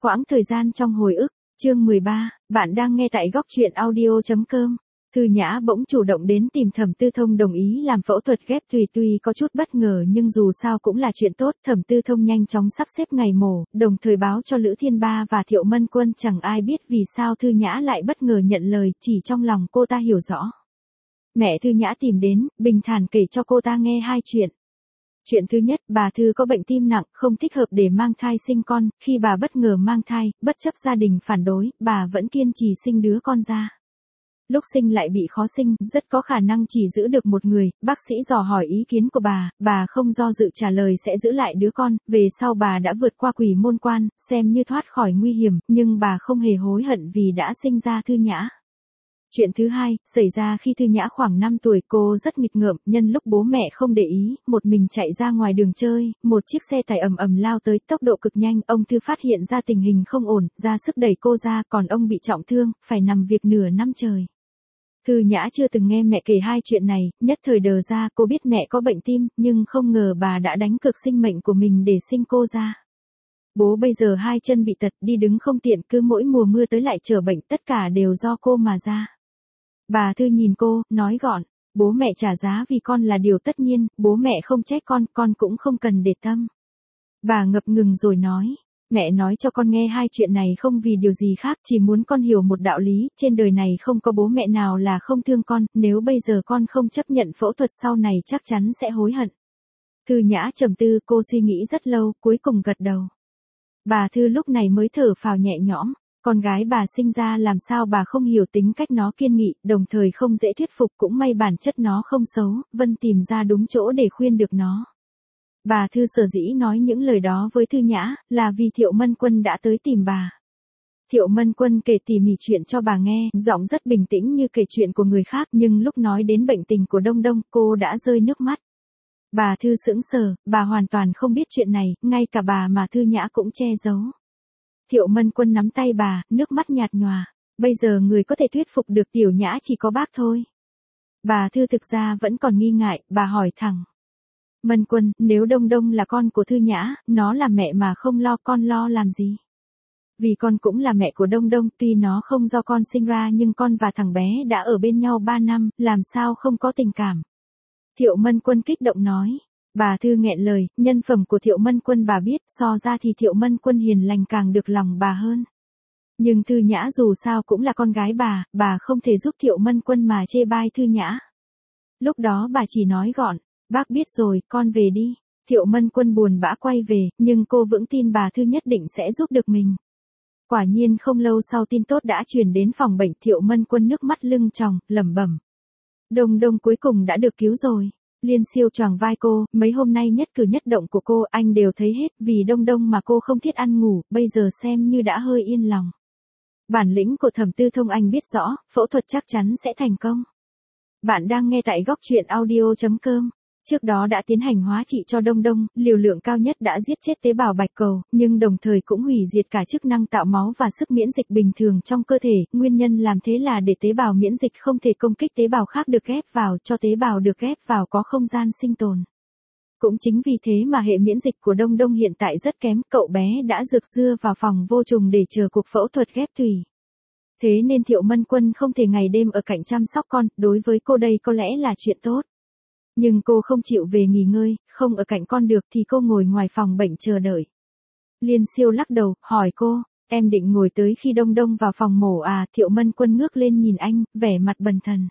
Quãng thời gian trong hồi ức, chương 13, bạn đang nghe tại góc truyện audio.com. Thư Nhã bỗng chủ động đến tìm Thẩm Tư Thông đồng ý làm phẫu thuật ghép tùy, tuy có chút bất ngờ nhưng dù sao cũng là chuyện tốt. Thẩm Tư Thông nhanh chóng sắp xếp ngày mổ, đồng thời báo cho Lữ Thiên Ba và Thiệu Mân Quân. Chẳng ai biết vì sao Thư Nhã lại bất ngờ nhận lời, chỉ trong lòng cô ta hiểu rõ. Mẹ Thư Nhã tìm đến, bình thản kể cho cô ta nghe hai chuyện. Chuyện thứ nhất, bà Thư có bệnh tim nặng, không thích hợp để mang thai sinh con. Khi bà bất ngờ mang thai, bất chấp gia đình phản đối, bà vẫn kiên trì sinh đứa con ra. Lúc sinh lại bị khó sinh, rất có khả năng chỉ giữ được một người. Bác sĩ dò hỏi ý kiến của bà không do dự trả lời sẽ giữ lại đứa con. Về sau bà đã vượt qua quỷ môn quan, xem như thoát khỏi nguy hiểm, nhưng bà không hề hối hận vì đã sinh ra Thư Nhã. Chuyện thứ hai, xảy ra khi Thư Nhã khoảng 5 tuổi, cô rất nghịch ngợm, nhân lúc bố mẹ không để ý, một mình chạy ra ngoài đường chơi, một chiếc xe tải ầm ầm lao tới, tốc độ cực nhanh, ông Thư phát hiện ra tình hình không ổn, ra sức đẩy cô ra, còn ông bị trọng thương, phải nằm việc nửa năm trời. Thư Nhã chưa từng nghe mẹ kể hai chuyện này, nhất thời đờ ra. Cô biết mẹ có bệnh tim, nhưng không ngờ bà đã đánh cược sinh mệnh của mình để sinh cô ra. Bố bây giờ hai chân bị tật, đi đứng không tiện, cứ mỗi mùa mưa tới lại chở bệnh, tất cả đều do cô mà ra. Bà Thư nhìn cô, nói gọn, bố mẹ trả giá vì con là điều tất nhiên, bố mẹ không trách con cũng không cần để tâm. Bà ngập ngừng rồi nói, mẹ nói cho con nghe hai chuyện này không vì điều gì khác, chỉ muốn con hiểu một đạo lý, trên đời này không có bố mẹ nào là không thương con, nếu bây giờ con không chấp nhận phẫu thuật sau này chắc chắn sẽ hối hận. Thư Nhã trầm tư, cô suy nghĩ rất lâu, cuối cùng gật đầu. Bà Thư lúc này mới thở phào nhẹ nhõm. Con gái bà sinh ra làm sao bà không hiểu, tính cách nó kiên nghị, đồng thời không dễ thuyết phục, cũng may bản chất nó không xấu, Vân tìm ra đúng chỗ để khuyên được nó. Bà Thư sở dĩ nói những lời đó với Thư Nhã, là vì Thiệu Mân Quân đã tới tìm bà. Thiệu Mân Quân kể tỉ mỉ chuyện cho bà nghe, giọng rất bình tĩnh như kể chuyện của người khác, nhưng lúc nói đến bệnh tình của Đông Đông, cô đã rơi nước mắt. Bà Thư sững sờ, bà hoàn toàn không biết chuyện này, ngay cả bà mà Thư Nhã cũng che giấu. Thiệu Mân Quân nắm tay bà, nước mắt nhạt nhòa. Bây giờ người có thể thuyết phục được Tiểu Nhã chỉ có bác thôi. Bà Thư thực ra vẫn còn nghi ngại, bà hỏi thẳng. Mân Quân, nếu Đông Đông là con của Thư Nhã, nó là mẹ mà không lo, con lo làm gì? Vì con cũng là mẹ của Đông Đông, tuy nó không do con sinh ra nhưng con và thằng bé đã ở bên nhau 3 năm, làm sao không có tình cảm? Thiệu Mân Quân kích động nói. Bà Thư nghẹn lời, nhân phẩm của Thiệu Mân Quân bà biết, so ra thì Thiệu Mân Quân hiền lành càng được lòng bà hơn. Nhưng Thư Nhã dù sao cũng là con gái bà không thể giúp Thiệu Mân Quân mà chê bai Thư Nhã. Lúc đó bà chỉ nói gọn, bác biết rồi, con về đi. Thiệu Mân Quân buồn bã quay về, nhưng cô vững tin bà Thư nhất định sẽ giúp được mình. Quả nhiên không lâu sau tin tốt đã truyền đến phòng bệnh, Thiệu Mân Quân nước mắt lưng tròng, lẩm bẩm. Đông Đông cuối cùng đã được cứu rồi. Liên Siêu choàng vai cô, mấy hôm nay nhất cử nhất động của cô anh đều thấy hết, vì Đông Đông mà cô không thiết ăn ngủ, bây giờ xem như đã hơi yên lòng. Bản lĩnh của Thẩm Tư Thông anh biết rõ, phẫu thuật chắc chắn sẽ thành công. Bạn đang nghe tại góc truyện audio.com. Trước đó đã tiến hành hóa trị cho Đông Đông, liều lượng cao nhất đã giết chết tế bào bạch cầu, nhưng đồng thời cũng hủy diệt cả chức năng tạo máu và sức miễn dịch bình thường trong cơ thể. Nguyên nhân làm thế là để tế bào miễn dịch không thể công kích tế bào khác được ghép vào, cho tế bào được ghép vào có không gian sinh tồn. Cũng chính vì thế mà hệ miễn dịch của Đông Đông hiện tại rất kém, cậu bé đã rược rưa vào phòng vô trùng để chờ cuộc phẫu thuật ghép tùy. Thế nên Thiệu Mân Quân không thể ngày đêm ở cạnh chăm sóc con, đối với cô đây có lẽ là chuyện tốt. Nhưng cô không chịu về nghỉ ngơi, không ở cạnh con được thì cô ngồi ngoài phòng bệnh chờ đợi. Liên Siêu lắc đầu, hỏi cô, em định ngồi tới khi Đông Đông vào phòng mổ à? Thiệu Mân Quân ngước lên nhìn anh, vẻ mặt bần thần.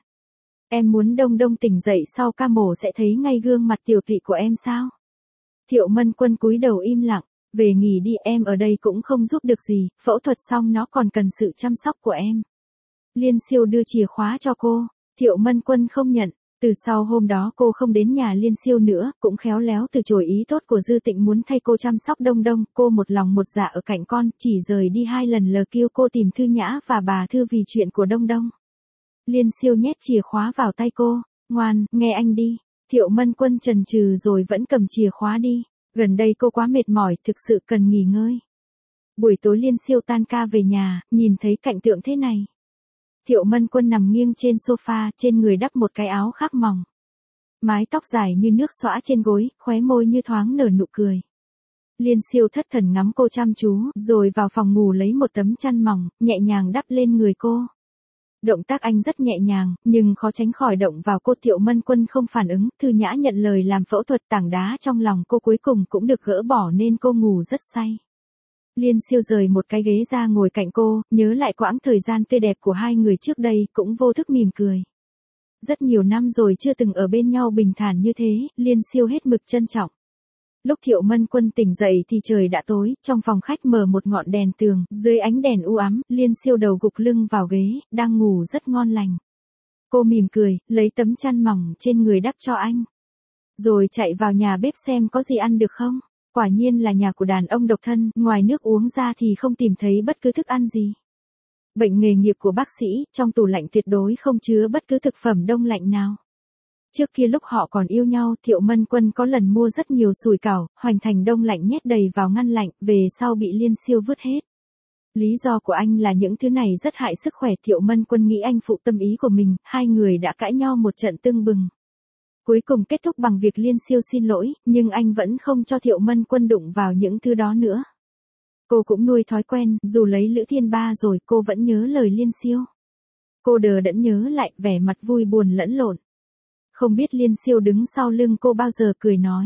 Em muốn Đông Đông tỉnh dậy sau ca mổ sẽ thấy ngay gương mặt tiểu tụy của em sao? Thiệu Mân Quân cúi đầu im lặng, về nghỉ đi, em ở đây cũng không giúp được gì, phẫu thuật xong nó còn cần sự chăm sóc của em. Liên Siêu đưa chìa khóa cho cô, Thiệu Mân Quân không nhận. Từ sau hôm đó cô không đến nhà Liên Siêu nữa, cũng khéo léo từ chối ý tốt của Dư Tịnh muốn thay cô chăm sóc Đông Đông, cô một lòng một dạ ở cạnh con, chỉ rời đi 2 lần lờ kêu cô tìm Thư Nhã và bà Thư vì chuyện của Đông Đông. Liên Siêu nhét chìa khóa vào tay cô, ngoan, nghe anh đi. Thiệu Mân Quân chần chừ rồi vẫn cầm chìa khóa đi, gần đây cô quá mệt mỏi, thực sự cần nghỉ ngơi. Buổi tối Liên Siêu tan ca về nhà, nhìn thấy cảnh tượng thế này. Thiệu Mân Quân nằm nghiêng trên sofa, trên người đắp một cái áo khác mỏng. Mái tóc dài như nước xõa trên gối, khóe môi như thoáng nở nụ cười. Liên Siêu thất thần ngắm cô chăm chú, rồi vào phòng ngủ lấy một tấm chăn mỏng, nhẹ nhàng đắp lên người cô. Động tác anh rất nhẹ nhàng, nhưng khó tránh khỏi động vào cô. Thiệu Mân Quân không phản ứng, thư nhã nhận lời làm phẫu thuật. Tảng đá trong lòng cô cuối cùng cũng được gỡ bỏ nên cô ngủ rất say. Liên Siêu rời một cái ghế ra ngồi cạnh cô, nhớ lại quãng thời gian tươi đẹp của hai người trước đây, cũng vô thức mỉm cười. Rất nhiều năm rồi chưa từng ở bên nhau bình thản như thế, Liên Siêu hết mực trân trọng. Lúc Thiệu Mân Quân tỉnh dậy thì trời đã tối, trong phòng khách mở một ngọn đèn tường, dưới ánh đèn u ám, Liên Siêu đầu gục lưng vào ghế, đang ngủ rất ngon lành. Cô mỉm cười, lấy tấm chăn mỏng trên người đắp cho anh. Rồi chạy vào nhà bếp xem có gì ăn được không. Quả nhiên là nhà của đàn ông độc thân, ngoài nước uống ra thì không tìm thấy bất cứ thức ăn gì. Bệnh nghề nghiệp của bác sĩ, trong tủ lạnh tuyệt đối không chứa bất cứ thực phẩm đông lạnh nào. Trước kia lúc họ còn yêu nhau, Thiệu Mân Quân có lần mua rất nhiều sủi cảo, hoành thành đông lạnh nhét đầy vào ngăn lạnh, về sau bị Liên Siêu vứt hết. Lý do của anh là những thứ này rất hại sức khỏe. Thiệu Mân Quân nghĩ anh phụ tâm ý của mình, hai người đã cãi nhau một trận tưng bừng. Cuối cùng kết thúc bằng việc Liên Siêu xin lỗi, nhưng anh vẫn không cho Thiệu Mân Quân đụng vào những thứ đó nữa. Cô cũng nuôi thói quen, dù lấy Lữ Thiên Ba rồi cô vẫn nhớ lời Liên Siêu. Cô đờ đẫn nhớ lại, vẻ mặt vui buồn lẫn lộn. Không biết Liên Siêu đứng sau lưng cô bao giờ cười nói.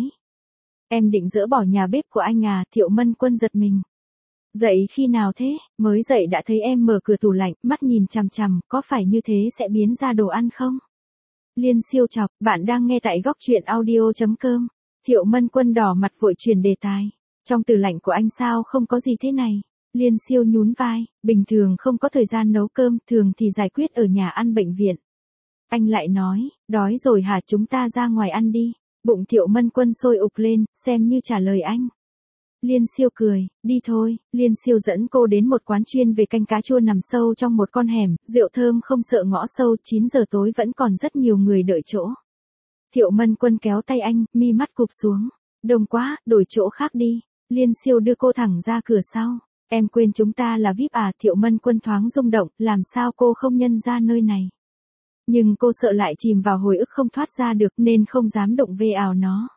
Em định dỡ bỏ nhà bếp của anh à? Thiệu Mân Quân giật mình. Dậy khi nào thế? Mới dậy đã thấy em mở cửa tủ lạnh, mắt nhìn chằm chằm, có phải như thế sẽ biến ra đồ ăn không? Liên Siêu chọc, bạn đang nghe tại góc truyện audio.com. Thiệu Mân Quân đỏ mặt vội chuyển đề tài. Trong tủ lạnh của anh sao không có gì thế này? Liên Siêu nhún vai, bình thường không có thời gian nấu cơm, thường thì giải quyết ở nhà ăn bệnh viện. Anh lại nói, đói rồi hả, chúng ta ra ngoài ăn đi. Bụng Thiệu Mân Quân sôi ục lên, xem như trả lời anh. Liên Siêu cười, đi thôi. Liên Siêu dẫn cô đến một quán chuyên về canh cá chua nằm sâu trong một con hẻm, rượu thơm không sợ ngõ sâu. 9 giờ tối vẫn còn rất nhiều người đợi chỗ. Thiệu Mân Quân kéo tay anh, mi mắt cụp xuống. Đông quá, đổi chỗ khác đi. Liên Siêu đưa cô thẳng ra cửa sau. Em quên chúng ta là VIP à? Thiệu Mân Quân thoáng rung động, làm sao cô không nhân ra nơi này. Nhưng cô sợ lại chìm vào hồi ức không thoát ra được nên không dám động về ảo nó.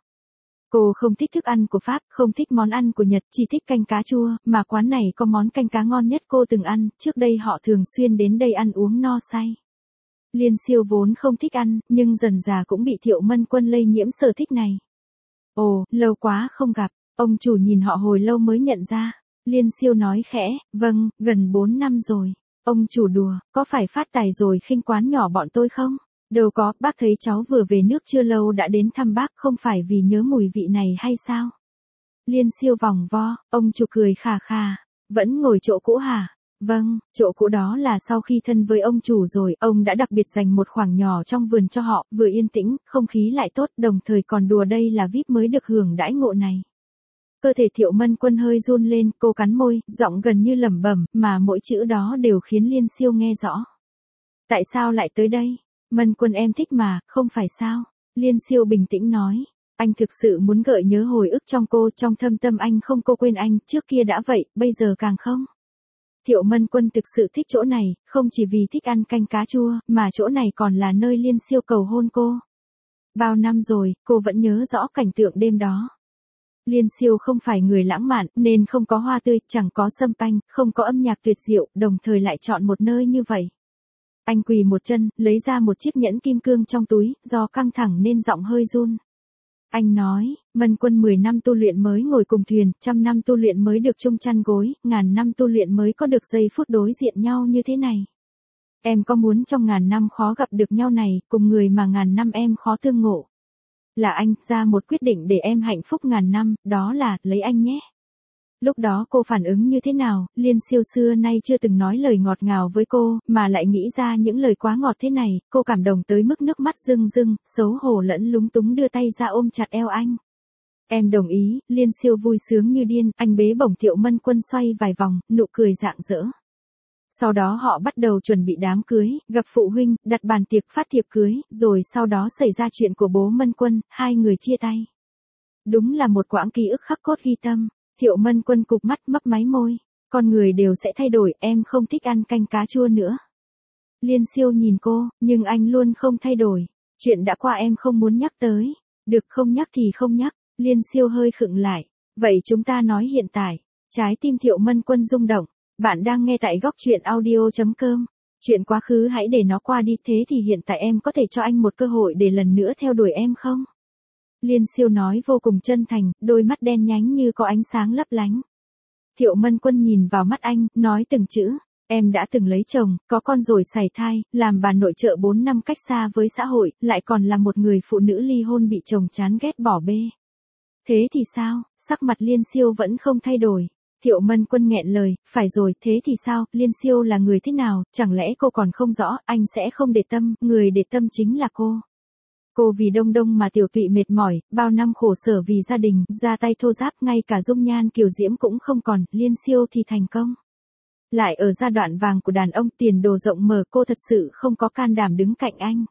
Cô không thích thức ăn của Pháp, không thích món ăn của Nhật, chỉ thích canh cá chua, mà quán này có món canh cá ngon nhất cô từng ăn, trước đây họ thường xuyên đến đây ăn uống no say. Liên Siêu vốn không thích ăn, nhưng dần dà cũng bị Thiệu Mân Quân lây nhiễm sở thích này. Ồ, lâu quá không gặp, ông chủ nhìn họ hồi lâu mới nhận ra. Liên Siêu nói khẽ, vâng, gần 4 năm rồi. Ông chủ đùa, có phải phát tài rồi khinh quán nhỏ bọn tôi không? Đâu có, bác thấy cháu vừa về nước chưa lâu đã đến thăm bác, không phải vì nhớ mùi vị này hay sao? Liên Siêu vòng vo, ông chủ cười khà khà, vẫn ngồi chỗ cũ hả? Vâng, chỗ cũ đó là sau khi thân với ông chủ rồi, ông đã đặc biệt dành một khoảng nhỏ trong vườn cho họ, vừa yên tĩnh, không khí lại tốt, đồng thời còn đùa đây là VIP mới được hưởng đãi ngộ này. Cơ thể Thiệu Mân Quân hơi run lên, cô cắn môi, giọng gần như lẩm bẩm, mà mỗi chữ đó đều khiến Liên Siêu nghe rõ. Tại sao lại tới đây? Mân Quân em thích mà, không phải sao? Liên Siêu bình tĩnh nói. Anh thực sự muốn gợi nhớ hồi ức trong cô, trong thâm tâm anh không cô quên anh, trước kia đã vậy, bây giờ càng không. Thiệu Mân Quân thực sự thích chỗ này, không chỉ vì thích ăn canh cá chua, mà chỗ này còn là nơi Liên Siêu cầu hôn cô. Bao năm rồi, cô vẫn nhớ rõ cảnh tượng đêm đó. Liên Siêu không phải người lãng mạn, nên không có hoa tươi, chẳng có sâm panh, không có âm nhạc tuyệt diệu, đồng thời lại chọn một nơi như vậy. Anh quỳ một chân, lấy ra một chiếc nhẫn kim cương trong túi, do căng thẳng nên giọng hơi run. Anh nói, Mân Quân 10 năm tu luyện mới ngồi cùng thuyền, 100 năm tu luyện mới được chung chăn gối, 1000 năm tu luyện mới có được giây phút đối diện nhau như thế này. Em có muốn trong 1000 năm khó gặp được nhau này, cùng người mà 1000 năm em khó tương ngộ. Là anh, ra một quyết định để em hạnh phúc 1000 năm, đó là, lấy anh nhé. Lúc đó cô phản ứng như thế nào? Liên Siêu xưa nay chưa từng nói lời ngọt ngào với cô, mà lại nghĩ ra những lời quá ngọt thế này, cô cảm động tới mức nước mắt rưng rưng, xấu hổ lẫn lúng túng đưa tay ra ôm chặt eo anh. Em đồng ý. Liên Siêu vui sướng như điên, anh bế bổng Thiệu Mân Quân xoay vài vòng, nụ cười rạng rỡ. Sau đó họ bắt đầu chuẩn bị đám cưới, gặp phụ huynh, đặt bàn tiệc phát thiệp cưới, rồi sau đó xảy ra chuyện của bố Mân Quân, hai người chia tay. Đúng là một quãng ký ức khắc cốt ghi tâm. Thiệu Mân Quân cụp mắt mấp máy môi. Con người đều sẽ thay đổi, em không thích ăn canh cá chua nữa. Liên Siêu nhìn cô, nhưng anh luôn không thay đổi. Chuyện đã qua em không muốn nhắc tới. Được không nhắc thì không nhắc. Liên Siêu hơi khựng lại. Vậy chúng ta nói hiện tại. Trái tim Thiệu Mân Quân rung động. Bạn đang nghe tại góc truyện audio.com. Chuyện quá khứ hãy để nó qua đi, thế thì hiện tại em có thể cho anh một cơ hội để lần nữa theo đuổi em không? Liên Siêu nói vô cùng chân thành, đôi mắt đen nhánh như có ánh sáng lấp lánh. Thiệu Mân Quân nhìn vào mắt anh, nói từng chữ. Em đã từng lấy chồng, có con rồi sảy thai, làm bà nội trợ 4 năm cách xa với xã hội, lại còn là một người phụ nữ ly hôn bị chồng chán ghét bỏ bê. Thế thì sao? Sắc mặt Liên Siêu vẫn không thay đổi. Thiệu Mân Quân nghẹn lời, phải rồi, thế thì sao? Liên Siêu là người thế nào? Chẳng lẽ cô còn không rõ? Anh sẽ không để tâm, người để tâm chính là cô. Cô vì Đông Đông mà tiểu tụy mệt mỏi, bao năm khổ sở vì gia đình, ra tay thô ráp, ngay cả dung nhan kiều diễm cũng không còn, Liên Siêu thì thành công. Lại ở giai đoạn vàng của đàn ông, tiền đồ rộng mở, cô thật sự không có can đảm đứng cạnh anh.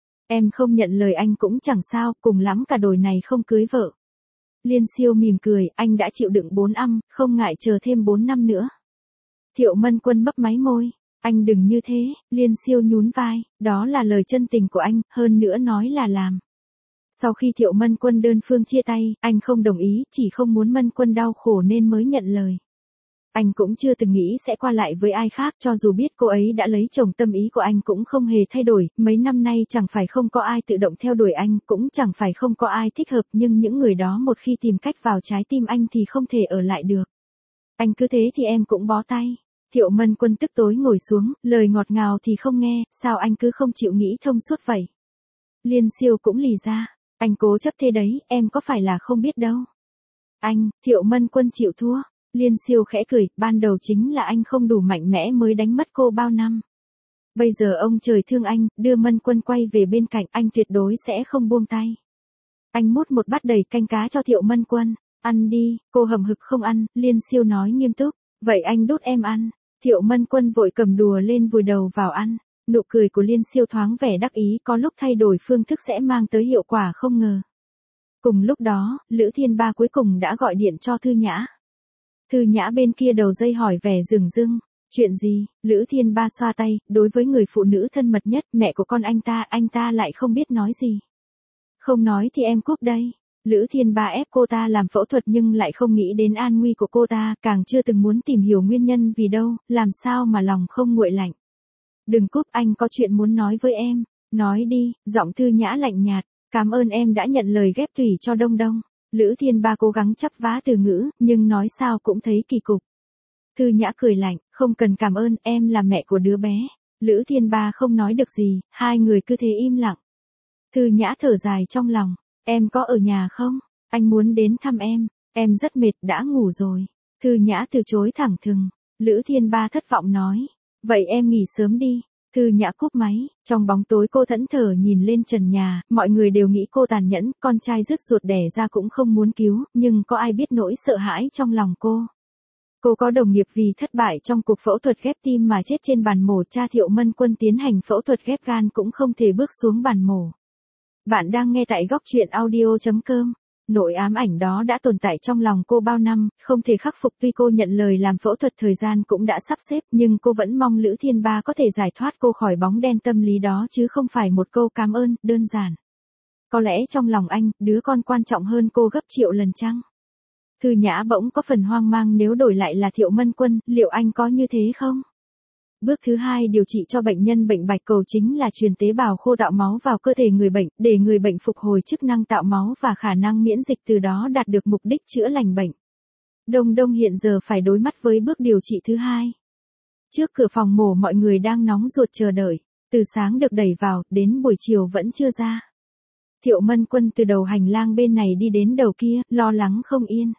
Em không nhận lời anh cũng chẳng sao, cùng lắm cả đời này không cưới vợ. Liên Siêu mỉm cười, anh đã chịu đựng 4 năm, không ngại chờ thêm 4 năm nữa. Thiệu Mân Quân mấp máy môi, anh đừng như thế. Liên Siêu nhún vai, đó là lời chân tình của anh, hơn nữa nói là làm. Sau khi Thiệu Mân Quân đơn phương chia tay, anh không đồng ý, chỉ không muốn Mân Quân đau khổ nên mới nhận lời. Anh cũng chưa từng nghĩ sẽ qua lại với ai khác, cho dù biết cô ấy đã lấy chồng, tâm ý của anh cũng không hề thay đổi, mấy năm nay chẳng phải không có ai tự động theo đuổi anh, cũng chẳng phải không có ai thích hợp, nhưng những người đó một khi tìm cách vào trái tim anh thì không thể ở lại được. Anh cứ thế thì em cũng bó tay. Thiệu Mân Quân tức tối ngồi xuống, lời ngọt ngào thì không nghe, sao anh cứ không chịu nghĩ thông suốt vậy? Liên Siêu cũng lì ra, anh cố chấp thế đấy, em có phải là không biết đâu. Anh, Thiệu Mân Quân chịu thua. Liên Siêu khẽ cười, ban đầu chính là anh không đủ mạnh mẽ mới đánh mất cô bao năm. Bây giờ ông trời thương anh, đưa Mân Quân quay về bên cạnh, anh tuyệt đối sẽ không buông tay. Anh múc một bát đầy canh cá cho Thiệu Mân Quân, ăn đi. Cô hầm hực không ăn, Liên Siêu nói nghiêm túc, vậy anh đút em ăn. Thiệu Mân Quân vội cầm đùa lên vùi đầu vào ăn. Nụ cười của Liên Siêu thoáng vẻ đắc ý, có lúc thay đổi phương thức sẽ mang tới hiệu quả không ngờ. Cùng lúc đó, Lữ Thiên Ba cuối cùng đã gọi điện cho Thư Nhã. Thư Nhã bên kia đầu dây hỏi vẻ dửng dưng, chuyện gì? Lữ Thiên Ba xoa tay, đối với người phụ nữ thân mật nhất, mẹ của con anh ta lại không biết nói gì. Không nói thì em cúp đây. Lữ Thiên Ba ép cô ta làm phẫu thuật nhưng lại không nghĩ đến an nguy của cô ta, càng chưa từng muốn tìm hiểu nguyên nhân vì đâu, làm sao mà lòng không nguội lạnh. Đừng cúp, anh có chuyện muốn nói với em. Nói đi. Giọng Thư Nhã lạnh nhạt, cảm ơn em đã nhận lời ghép tủy cho Đông Đông. Lữ Thiên Ba cố gắng chắp vá từ ngữ, nhưng nói sao cũng thấy kỳ cục. Thư Nhã cười lạnh, không cần cảm ơn, em là mẹ của đứa bé. Lữ Thiên Ba không nói được gì, hai người cứ thế im lặng. Thư Nhã thở dài trong lòng, em có ở nhà không? Anh muốn đến thăm em rất mệt, đã ngủ rồi. Thư Nhã từ chối thẳng thừng. Lữ Thiên Ba thất vọng nói, vậy em nghỉ sớm đi. Thư Nhã cúp máy, trong bóng tối cô thẫn thờ nhìn lên trần nhà, mọi người đều nghĩ cô tàn nhẫn, con trai rứt ruột đẻ ra cũng không muốn cứu, nhưng có ai biết nỗi sợ hãi trong lòng cô. Cô có đồng nghiệp vì thất bại trong cuộc phẫu thuật ghép tim mà chết trên bàn mổ, cha Thiệu Mân Quân tiến hành phẫu thuật ghép gan cũng không thể bước xuống bàn mổ. Bạn đang nghe tại góc truyện audio.com. Nỗi ám ảnh đó đã tồn tại trong lòng cô bao năm, không thể khắc phục, tuy cô nhận lời làm phẫu thuật, thời gian cũng đã sắp xếp, nhưng cô vẫn mong Lữ Thiên Ba có thể giải thoát cô khỏi bóng đen tâm lý đó chứ không phải một câu cảm ơn, đơn giản. Có lẽ trong lòng anh, đứa con quan trọng hơn cô gấp triệu lần chăng? Thư Nhã bỗng có phần hoang mang, nếu đổi lại là Thiệu Mân Quân, liệu anh có như thế không? Bước thứ 2 điều trị cho bệnh nhân bệnh bạch cầu chính là truyền tế bào khô tạo máu vào cơ thể người bệnh, để người bệnh phục hồi chức năng tạo máu và khả năng miễn dịch, từ đó đạt được mục đích chữa lành bệnh. Đông Đông hiện giờ phải đối mặt với bước điều trị thứ 2. Trước cửa phòng mổ mọi người đang nóng ruột chờ đợi, từ sáng được đẩy vào, đến buổi chiều vẫn chưa ra. Thiệu Mân Quân từ đầu hành lang bên này đi đến đầu kia, lo lắng không yên.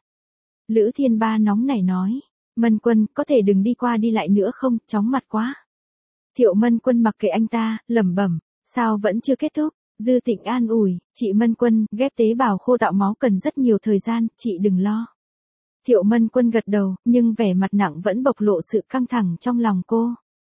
Lữ Thiên Ba nóng nảy nói, Mân Quân, có thể đừng đi qua đi lại nữa không, chóng mặt quá. Thiệu Mân Quân mặc kệ anh ta, lẩm bẩm, sao vẫn chưa kết thúc? Dư Tịnh an ủi, chị Mân Quân, ghép tế bào khô tạo máu cần rất nhiều thời gian, chị đừng lo. Thiệu Mân Quân gật đầu, nhưng vẻ mặt nặng vẫn bộc lộ sự căng thẳng trong lòng cô.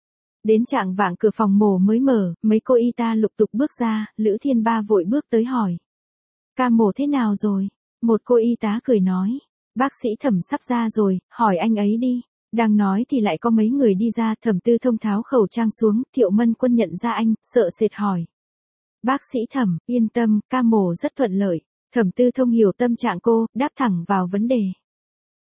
Đến chạng vạng cửa phòng mổ mới mở, mấy cô y tá lục tục bước ra, Lữ Thiên Ba vội bước tới hỏi. Ca mổ thế nào rồi? Một cô y tá cười nói. Bác sĩ Thẩm sắp ra rồi, hỏi anh ấy đi. Đang nói thì lại có mấy người đi ra, Thẩm Tư Thông tháo khẩu trang xuống, Thiệu Mân Quân nhận ra anh, sợ sệt hỏi. Bác sĩ Thẩm, yên tâm, ca mổ rất thuận lợi. Thẩm Tư Thông hiểu tâm trạng cô, đáp thẳng vào vấn đề.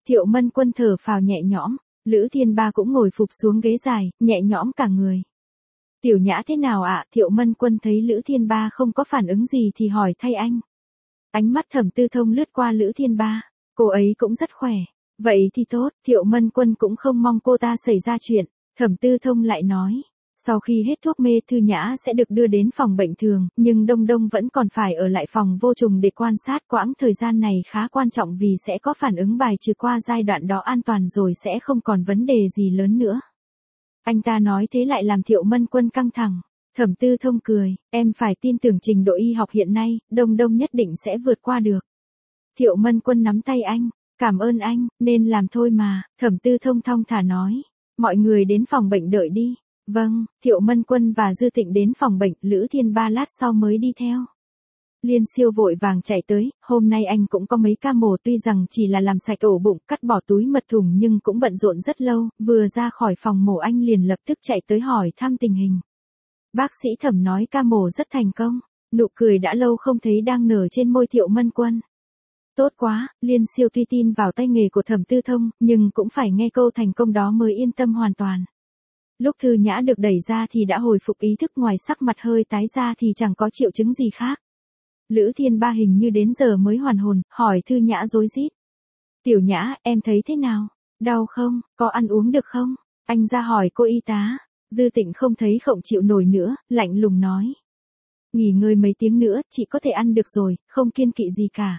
Thiệu Mân Quân thở phào nhẹ nhõm, Lữ Thiên Ba cũng ngồi phụp xuống ghế dài, nhẹ nhõm cả người. Tiểu Nhã thế nào ạ? Thiệu Mân Quân thấy Lữ Thiên Ba không có phản ứng gì thì hỏi thay anh. Ánh mắt Thẩm Tư Thông lướt qua Lữ Thiên Ba, cô ấy cũng rất khỏe. Vậy thì tốt, Thiệu Mân Quân cũng không mong cô ta xảy ra chuyện. Thẩm Tư Thông lại nói, sau khi hết thuốc mê Thư Nhã sẽ được đưa đến phòng bệnh thường, nhưng Đông Đông vẫn còn phải ở lại phòng vô trùng để quan sát. Quãng thời gian này khá quan trọng vì sẽ có phản ứng bài trừ qua giai đoạn đó an toàn rồi sẽ không còn vấn đề gì lớn nữa. Anh ta nói thế lại làm Thiệu Mân Quân căng thẳng. Thẩm Tư Thông cười, em phải tin tưởng trình độ y học hiện nay, Đông Đông nhất định sẽ vượt qua được. Thiệu Mân Quân nắm tay anh, cảm ơn anh, nên làm thôi mà. Thẩm Tư Thông thong thả nói, mọi người đến phòng bệnh đợi đi. Vâng, Thiệu Mân Quân và Dư Tịnh đến phòng bệnh, Lữ Thiên Ba lát sau mới đi theo. Liên Siêu vội vàng chạy tới, hôm nay anh cũng có mấy ca mổ tuy rằng chỉ là làm sạch ổ bụng, cắt bỏ túi mật thùng nhưng cũng bận rộn rất lâu, vừa ra khỏi phòng mổ anh liền lập tức chạy tới hỏi thăm tình hình. Bác sĩ Thẩm nói ca mổ rất thành công, nụ cười đã lâu không thấy đang nở trên môi Thiệu Mân Quân. Tốt quá, Liên Siêu tuy tin vào tay nghề của Thẩm Tư Thông, nhưng cũng phải nghe câu thành công đó mới yên tâm hoàn toàn. Lúc Thư Nhã được đẩy ra thì đã hồi phục ý thức, ngoài sắc mặt hơi tái ra thì chẳng có triệu chứng gì khác. Lữ Thiên Ba hình như đến giờ mới hoàn hồn, hỏi Thư Nhã rối rít. Tiểu Nhã, em thấy thế nào? Đau không? Có ăn uống được không? Anh ra hỏi cô y tá. Dư Tịnh không thấy không chịu nổi nữa, lạnh lùng nói. Nghỉ ngơi mấy tiếng nữa, chị có thể ăn được rồi, không kiêng kỵ gì cả.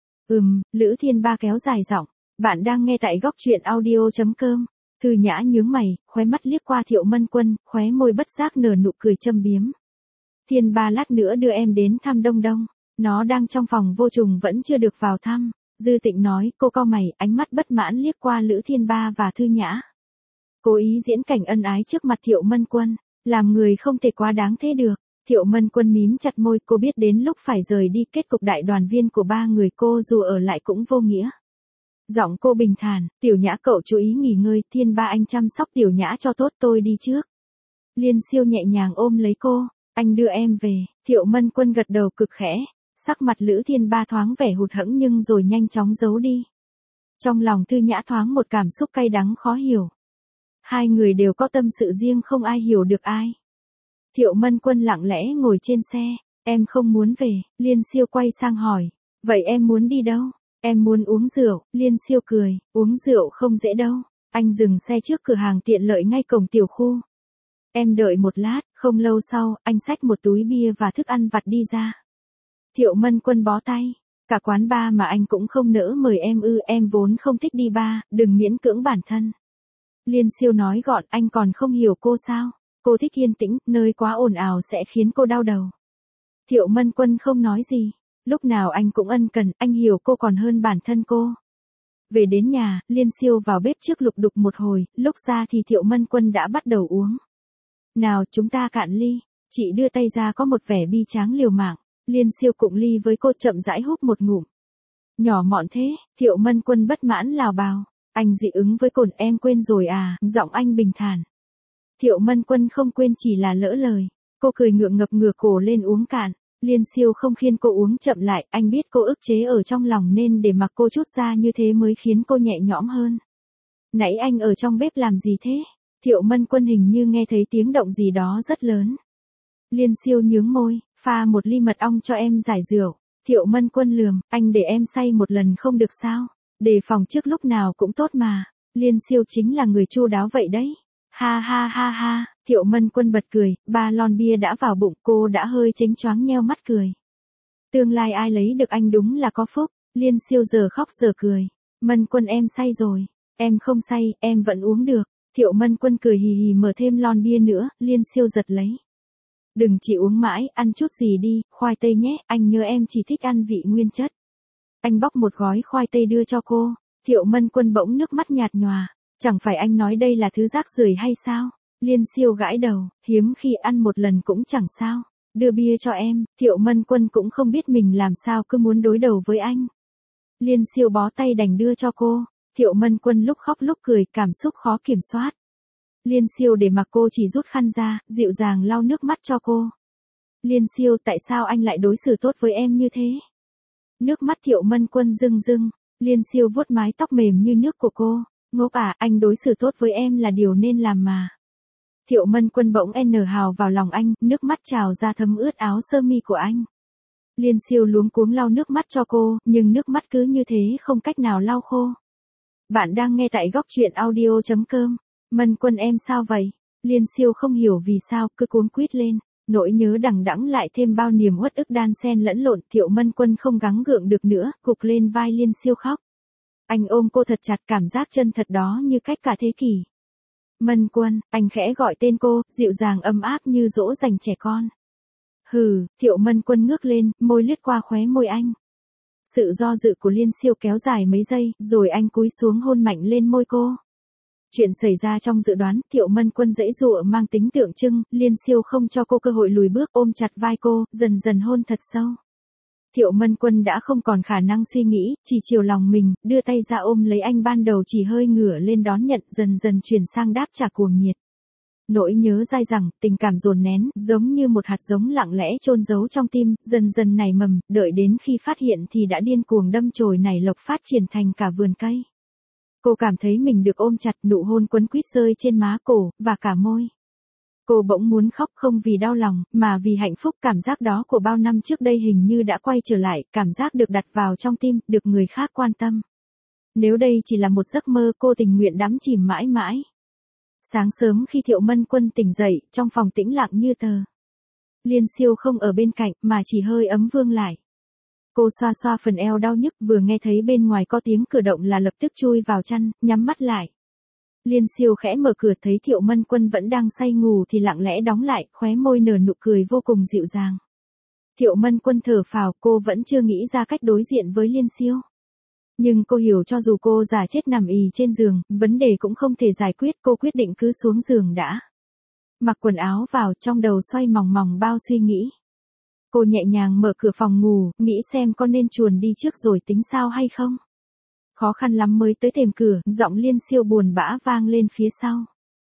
Lữ Thiên Ba kéo dài giọng. Bạn đang nghe tại góc truyện audio.com. Thư Nhã nhướng mày, khóe mắt liếc qua Thiệu Mân Quân, khóe môi bất giác nở nụ cười châm biếm. Thiên Ba lát nữa đưa em đến thăm Đông Đông. Nó đang trong phòng vô trùng vẫn chưa được vào thăm. Dư Tịnh nói, cô cau mày, ánh mắt bất mãn liếc qua Lữ Thiên Ba và Thư Nhã. Cố ý diễn cảnh ân ái trước mặt Thiệu Mân Quân, làm người không thể quá đáng thế được. Thiệu Mân Quân mím chặt môi, cô biết đến lúc phải rời đi, kết cục đại đoàn viên của ba người cô dù ở lại cũng vô nghĩa. Giọng cô bình thản, Tiểu Nhã cậu chú ý nghỉ ngơi, Thiên Ba anh chăm sóc Tiểu Nhã cho tốt, tôi đi trước. Liên Siêu nhẹ nhàng ôm lấy cô, anh đưa em về. Thiệu Mân Quân gật đầu cực khẽ, sắc mặt Lữ Thiên Ba thoáng vẻ hụt hẫng nhưng rồi nhanh chóng giấu đi. Trong lòng Thư Nhã thoáng một cảm xúc cay đắng khó hiểu. Hai người đều có tâm sự riêng, không ai hiểu được ai. Thiệu Mân Quân lặng lẽ ngồi trên xe, em không muốn về. Liên Siêu quay sang hỏi, vậy em muốn đi đâu? Em muốn uống rượu. Liên Siêu cười, uống rượu không dễ đâu. Anh dừng xe trước cửa hàng tiện lợi ngay cổng tiểu khu. Em đợi một lát, không lâu sau, anh xách một túi bia và thức ăn vặt đi ra. Thiệu Mân Quân bó tay, cả quán bar mà anh cũng không nỡ mời em ư? Em vốn không thích đi bar, đừng miễn cưỡng bản thân. Liên Siêu nói gọn, anh còn không hiểu cô sao? Cô thích yên tĩnh, nơi quá ồn ào sẽ khiến cô đau đầu. Thiệu Mân Quân không nói gì. Lúc nào anh cũng ân cần, anh hiểu cô còn hơn bản thân cô. Về đến nhà, Liên Siêu vào bếp trước lục đục một hồi, lúc ra thì Thiệu Mân Quân đã bắt đầu uống. Nào chúng ta cạn ly. Chị đưa tay ra có một vẻ bi tráng liều mạng. Liên Siêu cụng ly với cô, chậm rãi húp một ngụm. Nhỏ mọn thế. Thiệu Mân Quân bất mãn lào bào. Anh dị ứng với cồn, em quên rồi à? Giọng anh bình thản. Thiệu Mân Quân không quên, chỉ là lỡ lời. Cô cười ngượng ngập ngửa cổ lên uống cạn. Liên Siêu không khiên cô uống chậm lại, anh biết cô ức chế ở trong lòng nên để mặc cô chút ra như thế mới khiến cô nhẹ nhõm hơn. Nãy anh ở trong bếp làm gì thế? Thiệu Mân Quân hình như nghe thấy tiếng động gì đó rất lớn. Liên Siêu nhướng môi, pha một ly mật ong cho em giải rượu. Thiệu Mân Quân lườm, anh để em say một lần không được sao? Đề phòng trước lúc nào cũng tốt mà. Liên Siêu chính là người chu đáo vậy đấy. Ha ha ha ha, Thiệu Mân Quân bật cười, 3 lon bia đã vào bụng, cô đã hơi chếnh choáng nheo mắt cười. Tương lai ai lấy được anh đúng là có phúc. Liên Siêu giờ khóc giờ cười. Mân Quân em say rồi. Em không say, em vẫn uống được. Thiệu Mân Quân cười hì hì mở thêm lon bia nữa, Liên Siêu giật lấy. Đừng chỉ uống mãi, ăn chút gì đi, khoai tây nhé, anh nhớ em chỉ thích ăn vị nguyên chất. Anh bóc một gói khoai tây đưa cho cô. Thiệu Mân Quân bỗng nước mắt nhạt nhòa. Chẳng phải anh nói đây là thứ rác rưởi hay sao? Liên Siêu gãi đầu, hiếm khi ăn một lần cũng chẳng sao. Đưa bia cho em. Thiệu Mân Quân cũng không biết mình làm sao cứ muốn đối đầu với anh. Liên Siêu bó tay đành đưa cho cô. Thiệu Mân Quân lúc khóc lúc cười, cảm xúc khó kiểm soát. Liên Siêu để mặc cô chỉ rút khăn ra, dịu dàng lau nước mắt cho cô. Liên Siêu, tại sao anh lại đối xử tốt với em như thế? Nước mắt Thiệu Mân Quân rưng rưng. Liên Siêu vuốt mái tóc mềm như nước của cô. Ngốc à, anh đối xử tốt với em là điều nên làm mà. Thiệu Mân Quân bỗng hào vào lòng anh, nước mắt trào ra thấm ướt áo sơ mi của anh. Liên Siêu luống cuống lau nước mắt cho cô, nhưng nước mắt cứ như thế không cách nào lau khô. Bạn đang nghe tại góc truyện audio.com. Mân Quân em sao vậy? Liên Siêu không hiểu vì sao, cứ cuống quýt lên. Nỗi nhớ đằng đẵng lại thêm bao niềm uất ức đan xen lẫn lộn. Thiệu Mân Quân không gắng gượng được nữa, gục lên vai Liên Siêu khóc. Anh ôm cô thật chặt, cảm giác chân thật đó như cách cả thế kỷ. Mân Quân, anh khẽ gọi tên cô, dịu dàng ấm áp như dỗ dành trẻ con. Hừ, Thiệu Mân Quân ngước lên, môi lướt qua khóe môi anh. Sự do dự của Liên Siêu kéo dài mấy giây, rồi anh cúi xuống hôn mạnh lên môi cô. Chuyện xảy ra trong dự đoán, Thiệu Mân Quân giãy giụa mang tính tượng trưng, Liên Siêu không cho cô cơ hội lùi bước, ôm chặt vai cô, dần dần hôn thật sâu. Thiệu Mân Quân đã không còn khả năng suy nghĩ, chỉ chiều lòng mình, đưa tay ra ôm lấy anh, ban đầu chỉ hơi ngửa lên đón nhận, dần dần chuyển sang đáp trả cuồng nhiệt. Nỗi nhớ dai dẳng, tình cảm dồn nén, giống như một hạt giống lặng lẽ chôn giấu trong tim, dần dần nảy mầm, đợi đến khi phát hiện thì đã điên cuồng đâm chồi nảy lộc, phát triển thành cả vườn cây. Cô cảm thấy mình được ôm chặt, nụ hôn quấn quýt rơi trên má cổ, và cả môi. Cô bỗng muốn khóc, không vì đau lòng, mà vì hạnh phúc. Cảm giác đó của bao năm trước đây hình như đã quay trở lại, cảm giác được đặt vào trong tim, được người khác quan tâm. Nếu đây chỉ là một giấc mơ, cô tình nguyện đắm chìm mãi mãi. Sáng sớm khi Thiệu Mân Quân tỉnh dậy, trong phòng tĩnh lặng như tờ. Liên Siêu không ở bên cạnh, mà chỉ hơi ấm vương lại. Cô xoa xoa phần eo đau nhức, vừa nghe thấy bên ngoài có tiếng cử động là lập tức chui vào chăn, nhắm mắt lại. Liên Siêu khẽ mở cửa, thấy Thiệu Mân Quân vẫn đang say ngủ thì lặng lẽ đóng lại, khóe môi nở nụ cười vô cùng dịu dàng. Thiệu Mân Quân thở phào, cô vẫn chưa nghĩ ra cách đối diện với Liên Siêu. Nhưng cô hiểu cho dù cô già chết nằm ì trên giường, vấn đề cũng không thể giải quyết, cô quyết định cứ xuống giường đã. Mặc quần áo vào, trong đầu xoay mòng mòng bao suy nghĩ. Cô nhẹ nhàng mở cửa phòng ngủ, nghĩ xem có nên chuồn đi trước rồi tính sao hay không. Khó khăn lắm mới tới thềm cửa, giọng Liên Siêu buồn bã vang lên phía sau.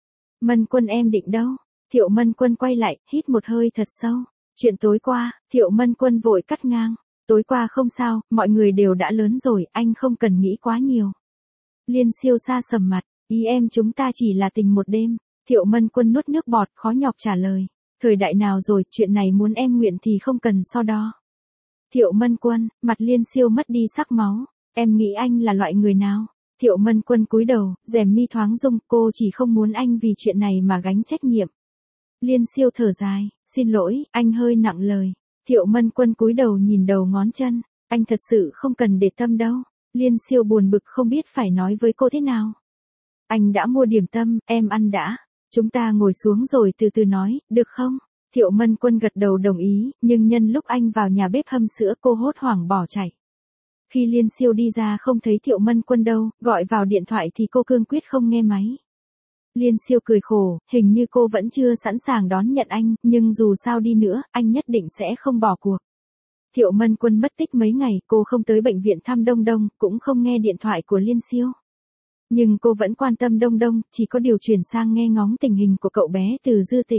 Mân Quân em định đâu? Thiệu Mân Quân quay lại, hít một hơi thật sâu. Chuyện tối qua, Thiệu Mân Quân vội cắt ngang. Tối qua không sao, mọi người đều đã lớn rồi, anh không cần nghĩ quá nhiều. Liên Siêu xa sầm mặt, ý em chúng ta chỉ là tình một đêm. Thiệu Mân Quân nuốt nước bọt, khó nhọc trả lời. Thời đại nào rồi, chuyện này muốn em nguyện thì không cần so đo. Thiệu Mân Quân, mặt Liên Siêu mất đi sắc máu. Em nghĩ anh là loại người nào? Thiệu Mân Quân cúi đầu, rèm mi thoáng rung, cô chỉ không muốn anh vì chuyện này mà gánh trách nhiệm. Liên Siêu thở dài, xin lỗi, anh hơi nặng lời. Thiệu Mân Quân cúi đầu nhìn đầu ngón chân, anh thật sự không cần để tâm đâu. Liên Siêu buồn bực không biết phải nói với cô thế nào. Anh đã mua điểm tâm, em ăn đã. Chúng ta ngồi xuống rồi từ từ nói, được không? Thiệu Mân Quân gật đầu đồng ý, nhưng nhân lúc anh vào nhà bếp hâm sữa cô hốt hoảng bỏ chạy. Khi Liên Siêu đi ra không thấy Thiệu Mân Quân đâu, gọi vào điện thoại thì cô cương quyết không nghe máy. Liên Siêu cười khổ, hình như cô vẫn chưa sẵn sàng đón nhận anh, nhưng dù sao đi nữa, anh nhất định sẽ không bỏ cuộc. Thiệu Mân Quân mất tích mấy ngày, cô không tới bệnh viện thăm Đông Đông, cũng không nghe điện thoại của Liên Siêu. Nhưng cô vẫn quan tâm Đông Đông, chỉ có điều chuyển sang nghe ngóng tình hình của cậu bé từ Dư Tịnh.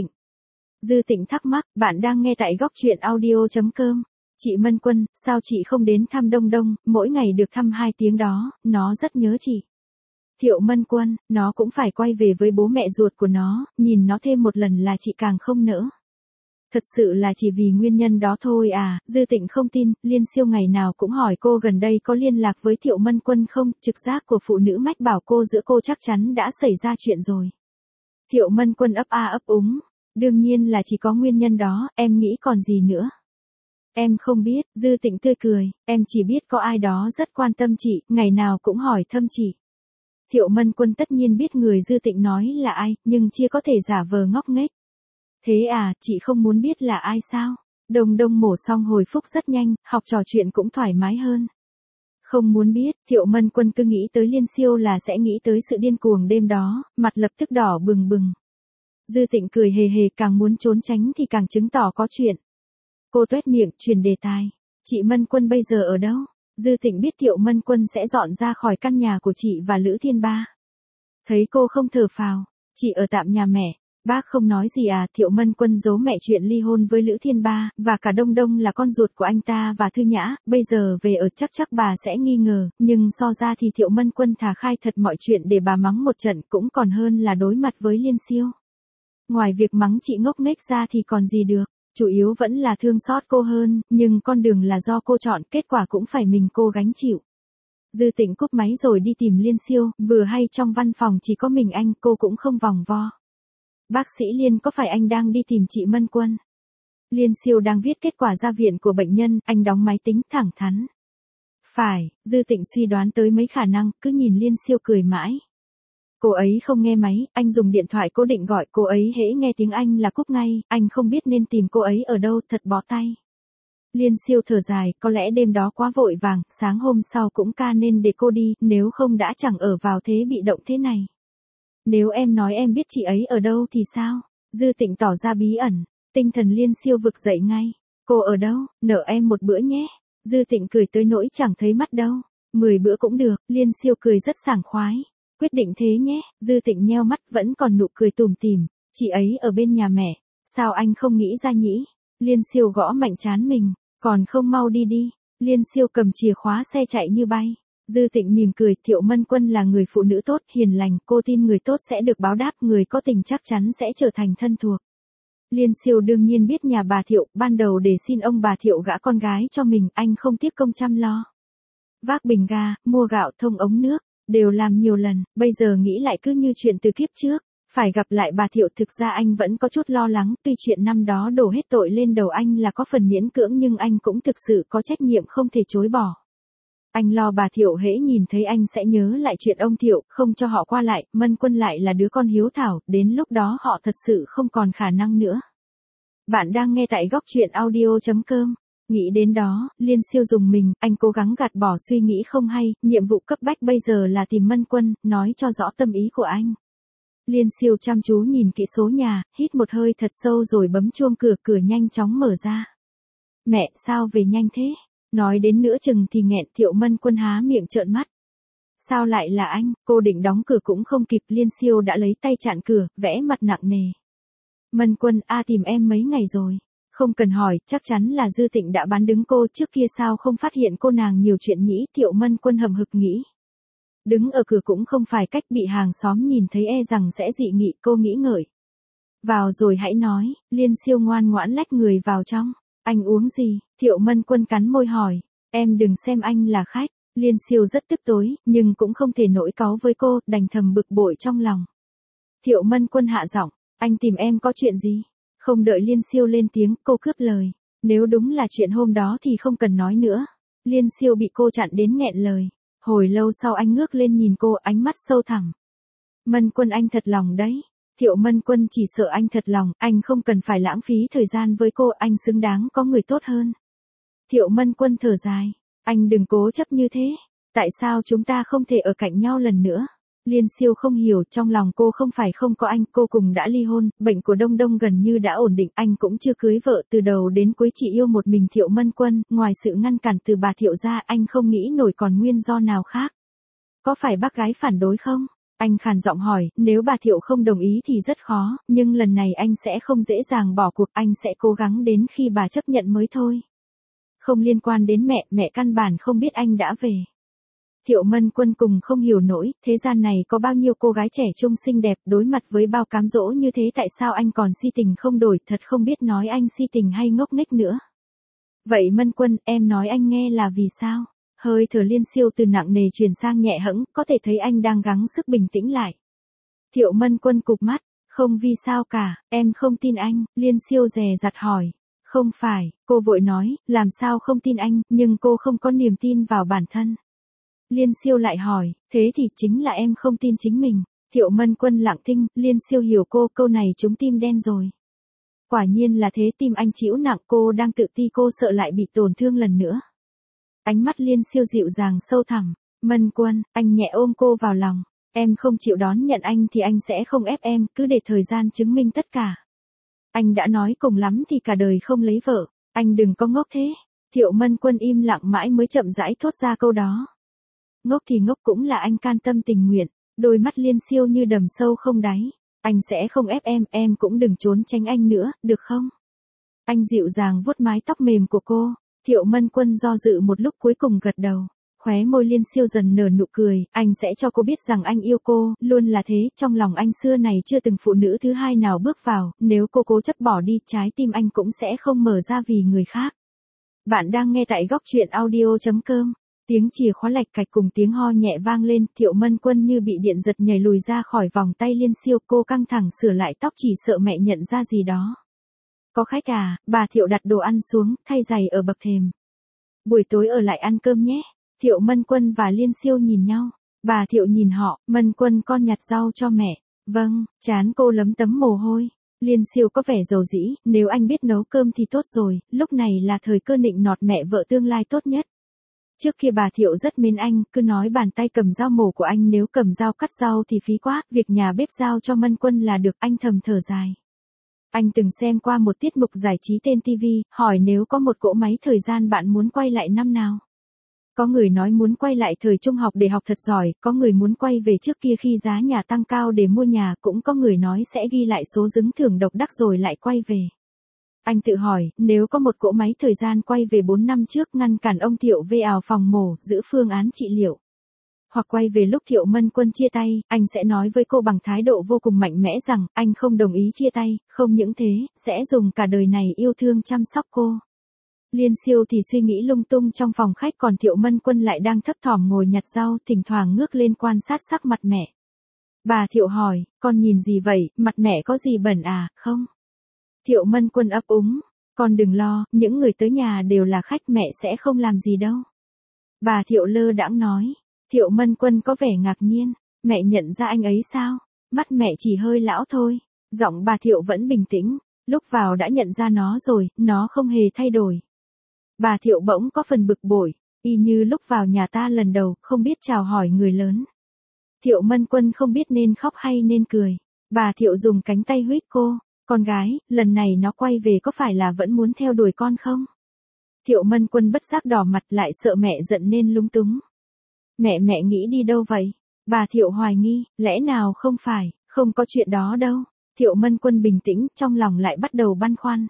Dư Tịnh thắc mắc, bạn đang nghe tại góc truyện audio.com. Chị Mân Quân, sao chị không đến thăm Đông Đông, mỗi ngày được thăm 2 tiếng đó, nó rất nhớ chị. Thiệu Mân Quân, nó cũng phải quay về với bố mẹ ruột của nó, nhìn nó thêm một lần là chị càng không nỡ. Thật sự là chỉ vì nguyên nhân đó thôi à? Dư Tịnh không tin, Liên Siêu ngày nào cũng hỏi cô gần đây có liên lạc với Thiệu Mân Quân không, trực giác của phụ nữ mách bảo cô giữa cô chắc chắn đã xảy ra chuyện rồi. Thiệu Mân Quân ấp a ấp úng, đương nhiên là chỉ có nguyên nhân đó, em nghĩ còn gì nữa. Em không biết, Dư Tịnh tươi cười, em chỉ biết có ai đó rất quan tâm chị, ngày nào cũng hỏi thăm chị. Thiệu Mân Quân tất nhiên biết người Dư Tịnh nói là ai, nhưng chưa có thể giả vờ ngốc nghếch. Thế à, chị không muốn biết là ai sao? Đông Đông mổ xong hồi phúc rất nhanh, học trò chuyện cũng thoải mái hơn. Không muốn biết, Thiệu Mân Quân cứ nghĩ tới Liên Siêu là sẽ nghĩ tới sự điên cuồng đêm đó, mặt lập tức đỏ bừng bừng. Dư Tịnh cười hề hề, càng muốn trốn tránh thì càng chứng tỏ có chuyện. Cô tuét miệng, chuyển đề tài. Chị Mân Quân bây giờ ở đâu? Dư Tịnh biết Thiệu Mân Quân sẽ dọn ra khỏi căn nhà của chị và Lữ Thiên Ba. Thấy cô không thở phào, chị ở tạm nhà mẹ. Bác không nói gì à? Thiệu Mân Quân giấu mẹ chuyện ly hôn với Lữ Thiên Ba, và cả Đông Đông là con ruột của anh ta và Thư Nhã, bây giờ về ở chắc bà sẽ nghi ngờ, nhưng so ra thì Thiệu Mân Quân thà khai thật mọi chuyện để bà mắng một trận cũng còn hơn là đối mặt với Liên Siêu. Ngoài việc mắng chị ngốc nghếch ra thì còn gì được, chủ yếu vẫn là thương xót cô hơn, nhưng con đường là do cô chọn, kết quả cũng phải mình cô gánh chịu. Dư Tịnh cúp máy rồi đi tìm Liên Siêu, vừa hay trong văn phòng chỉ có mình anh, cô cũng không vòng vo. Bác sĩ Liên, có phải anh đang đi tìm chị Mân Quân? Liên Siêu đang viết kết quả ra viện của bệnh nhân, anh đóng máy tính thẳng thắn. Phải, Dư Tịnh suy đoán tới mấy khả năng, cứ nhìn Liên Siêu cười mãi. Cô ấy không nghe máy, anh dùng điện thoại cố định gọi, cô ấy hễ nghe tiếng anh là cúp ngay, anh không biết nên tìm cô ấy ở đâu, thật bó tay. Liên Siêu thở dài, có lẽ đêm đó quá vội vàng, sáng hôm sau cũng ca nên để cô đi, nếu không đã chẳng ở vào thế bị động thế này. Nếu em nói em biết chị ấy ở đâu thì sao? Dư Tịnh tỏ ra bí ẩn, tinh thần Liên Siêu vực dậy ngay. Cô ở đâu, nợ em một bữa nhé. Dư Tịnh cười tới nỗi chẳng thấy mắt đâu. 10 bữa cũng được, Liên Siêu cười rất sảng khoái. Quyết định thế nhé, Dư Tịnh nheo mắt vẫn còn nụ cười tủm tỉm. Chị ấy ở bên nhà mẹ, sao anh không nghĩ ra nhỉ? Liên Siêu gõ mạnh trán mình, còn không mau đi đi. Liên Siêu cầm chìa khóa xe chạy như bay. Dư Tịnh mỉm cười, Thiệu Mân Quân là người phụ nữ tốt, hiền lành, cô tin người tốt sẽ được báo đáp, người có tình chắc chắn sẽ trở thành thân thuộc. Liên Siêu đương nhiên biết nhà bà Thiệu, ban đầu để xin ông bà Thiệu gả con gái cho mình, anh không tiếc công chăm lo. Vác bình ga, mua gạo, thông ống nước, đều làm nhiều lần, bây giờ nghĩ lại cứ như chuyện từ kiếp trước. Phải gặp lại bà Thiệu, thực ra anh vẫn có chút lo lắng, tuy chuyện năm đó đổ hết tội lên đầu anh là có phần miễn cưỡng nhưng anh cũng thực sự có trách nhiệm không thể chối bỏ. Anh lo bà Thiệu hễ nhìn thấy anh sẽ nhớ lại chuyện ông Thiệu, không cho họ qua lại, Mân Quân lại là đứa con hiếu thảo, đến lúc đó họ thật sự không còn khả năng nữa. Bạn đang nghe tại góc truyện audio.com. Nghĩ đến đó, Liên Siêu dùng mình, anh cố gắng gạt bỏ suy nghĩ không hay, nhiệm vụ cấp bách bây giờ là tìm Mân Quân, nói cho rõ tâm ý của anh. Liên Siêu chăm chú nhìn kỹ số nhà, hít một hơi thật sâu rồi bấm chuông cửa, cửa nhanh chóng mở ra. Mẹ, sao về nhanh thế? Nói đến nửa chừng thì nghẹn, Thiệu Mân Quân há miệng trợn mắt. Sao lại là anh? Cô định đóng cửa cũng không kịp, Liên Siêu đã lấy tay chặn cửa, vẽ mặt nặng nề. Mân Quân, tìm em mấy ngày rồi. Không cần hỏi, chắc chắn là Dư Tịnh đã bán đứng cô, trước kia sao không phát hiện cô nàng nhiều chuyện nhỉ? Thiệu Mân Quân hậm hực nghĩ. Đứng ở cửa cũng không phải cách, bị hàng xóm nhìn thấy e rằng sẽ dị nghị, cô nghĩ ngợi. Vào rồi hãy nói. Liên Siêu ngoan ngoãn lách người vào trong. Anh uống gì? Thiệu Mân Quân cắn môi hỏi. Em đừng xem anh là khách. Liên Siêu rất tức tối, nhưng cũng không thể nổi cáu với cô, đành thầm bực bội trong lòng. Thiệu Mân Quân hạ giọng. Anh tìm em có chuyện gì? Không đợi Liên Siêu lên tiếng, cô cướp lời. Nếu đúng là chuyện hôm đó thì không cần nói nữa. Liên Siêu bị cô chặn đến nghẹn lời. Hồi lâu sau anh ngước lên nhìn cô, ánh mắt sâu thẳm. Mân Quân, anh thật lòng đấy. Thiệu Mân Quân chỉ sợ anh thật lòng, anh không cần phải lãng phí thời gian với cô, anh xứng đáng có người tốt hơn. Thiệu Mân Quân thở dài. Anh đừng cố chấp như thế. Tại sao chúng ta không thể ở cạnh nhau lần nữa? Liên Siêu không hiểu, trong lòng cô không phải không có anh, cô cùng đã ly hôn, bệnh của Đông Đông gần như đã ổn định, anh cũng chưa cưới vợ, từ đầu đến cuối chỉ yêu một mình Thiệu Mân Quân, ngoài sự ngăn cản từ bà Thiệu ra, anh không nghĩ nổi còn nguyên do nào khác. Có phải bác gái phản đối không? Anh khàn giọng hỏi, nếu bà Thiệu không đồng ý thì rất khó, nhưng lần này anh sẽ không dễ dàng bỏ cuộc, anh sẽ cố gắng đến khi bà chấp nhận mới thôi. Không liên quan đến mẹ, mẹ căn bản không biết anh đã về. Thiệu Mân Quân cùng không hiểu nổi, thế gian này có bao nhiêu cô gái trẻ trung xinh đẹp, đối mặt với bao cám dỗ như thế tại sao anh còn si tình không đổi, thật không biết nói anh si tình hay ngốc nghếch nữa. Vậy Mân Quân, em nói anh nghe là vì sao? Hơi thở Liên Siêu từ nặng nề chuyển sang nhẹ hẫng, có thể thấy anh đang gắng sức bình tĩnh lại. Thiệu Mân Quân cụp mắt, không vì sao cả, em không tin anh, Liên Siêu dè dặt hỏi. Không phải, cô vội nói, làm sao không tin anh, nhưng cô không có niềm tin vào bản thân. Liên Siêu lại hỏi, thế thì chính là em không tin chính mình. Thiệu Mân Quân lặng thinh, Liên Siêu hiểu cô, câu này trúng tim đen rồi. Quả nhiên là thế, tim anh chịu nặng, cô đang tự ti, cô sợ lại bị tổn thương lần nữa. Ánh mắt Liên Siêu dịu dàng sâu thẳm. Mân Quân, anh nhẹ ôm cô vào lòng. Em không chịu đón nhận anh thì anh sẽ không ép em, cứ để thời gian chứng minh tất cả. Anh đã nói cùng lắm thì cả đời không lấy vợ. Anh đừng có ngốc thế. Thiệu Mân Quân im lặng mãi mới chậm rãi thốt ra câu đó. Ngốc thì ngốc cũng là anh can tâm tình nguyện. Đôi mắt Liên Siêu như đầm sâu không đáy. Anh sẽ không ép em cũng đừng trốn tránh anh nữa, được không? Anh dịu dàng vuốt mái tóc mềm của cô. Thiệu Mân Quân do dự một lúc cuối cùng gật đầu. Khóe môi Liên Siêu dần nở nụ cười, anh sẽ cho cô biết rằng anh yêu cô, luôn là thế, trong lòng anh xưa này chưa từng phụ nữ thứ hai nào bước vào, nếu cô cố chấp bỏ đi, trái tim anh cũng sẽ không mở ra vì người khác. Bạn đang nghe tại góc truyện audio.com. Tiếng chìa khóa lạch cạch cùng tiếng ho nhẹ vang lên, Thiệu Mân Quân như bị điện giật nhảy lùi ra khỏi vòng tay Liên Siêu, cô căng thẳng sửa lại tóc chỉ sợ mẹ nhận ra gì đó. Có khách à, bà Thiệu đặt đồ ăn xuống, thay giày ở bậc thềm. Buổi tối ở lại ăn cơm nhé. Thiệu Mân Quân và Liên Siêu nhìn nhau. Bà Thiệu nhìn họ, Mân Quân con nhặt rau cho mẹ. Vâng, trán cô lấm tấm mồ hôi. Liên Siêu có vẻ dầu dĩ, nếu anh biết nấu cơm thì tốt rồi, lúc này là thời cơ nịnh nọt mẹ vợ tương lai tốt nhất. Trước kia bà Thiệu rất mến anh, cứ nói bàn tay cầm dao mổ của anh nếu cầm dao cắt rau thì phí quá, việc nhà bếp giao cho Mân Quân là được, anh thầm thở dài. Anh từng xem qua một tiết mục giải trí trên TV, hỏi nếu có một cỗ máy thời gian bạn muốn quay lại năm nào? Có người nói muốn quay lại thời trung học để học thật giỏi, có người muốn quay về trước kia khi giá nhà tăng cao để mua nhà, cũng có người nói sẽ ghi lại số trúng thưởng độc đắc rồi lại quay về. Anh tự hỏi, nếu có một cỗ máy thời gian quay về 4 năm trước ngăn cản ông Thiệu vào phòng mổ, giữ phương án trị liệu. Hoặc quay về lúc Thiệu Mân Quân chia tay, anh sẽ nói với cô bằng thái độ vô cùng mạnh mẽ rằng, anh không đồng ý chia tay, không những thế, sẽ dùng cả đời này yêu thương chăm sóc cô. Liên Siêu thì suy nghĩ lung tung trong phòng khách, còn Thiệu Mân Quân lại đang thấp thỏm ngồi nhặt rau, thỉnh thoảng ngước lên quan sát sắc mặt mẹ. Bà Thiệu hỏi, con nhìn gì vậy, mặt mẹ có gì bẩn à, không? Thiệu Mân Quân ấp úng, con đừng lo, những người tới nhà đều là khách, mẹ sẽ không làm gì đâu. Bà Thiệu lơ đãng nói. Thiệu Mân Quân có vẻ ngạc nhiên, mẹ nhận ra anh ấy sao? Mắt mẹ chỉ hơi lão thôi. Giọng bà Thiệu vẫn bình tĩnh, lúc vào đã nhận ra nó rồi, nó không hề thay đổi. Bà Thiệu bỗng có phần bực bội, y như lúc vào nhà ta lần đầu, không biết chào hỏi người lớn. Thiệu Mân Quân không biết nên khóc hay nên cười. Bà Thiệu dùng cánh tay huýt cô, con gái, lần này nó quay về có phải là vẫn muốn theo đuổi con không? Thiệu Mân Quân bất giác đỏ mặt, lại sợ mẹ giận nên lúng túng. Mẹ nghĩ đi đâu vậy? Bà Thiệu hoài nghi, lẽ nào không phải, không có chuyện đó đâu. Thiệu Mân Quân bình tĩnh, trong lòng lại bắt đầu băn khoăn.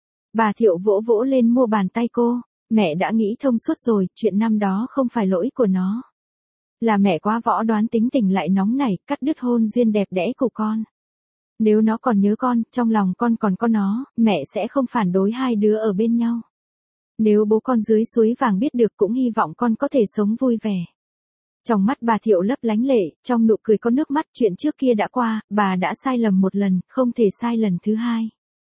Bà Thiệu vỗ vỗ lên mu bàn tay cô, mẹ đã nghĩ thông suốt rồi, chuyện năm đó không phải lỗi của nó. Là mẹ quá võ đoán, tính tình lại nóng nảy, cắt đứt hôn duyên đẹp đẽ của con. Nếu nó còn nhớ con, trong lòng con còn có nó, mẹ sẽ không phản đối hai đứa ở bên nhau. Nếu bố con dưới suối vàng biết được cũng hy vọng con có thể sống vui vẻ. Trong mắt bà Thiệu lấp lánh lệ, trong nụ cười có nước mắt, chuyện trước kia đã qua, bà đã sai lầm một lần, không thể sai lần thứ hai.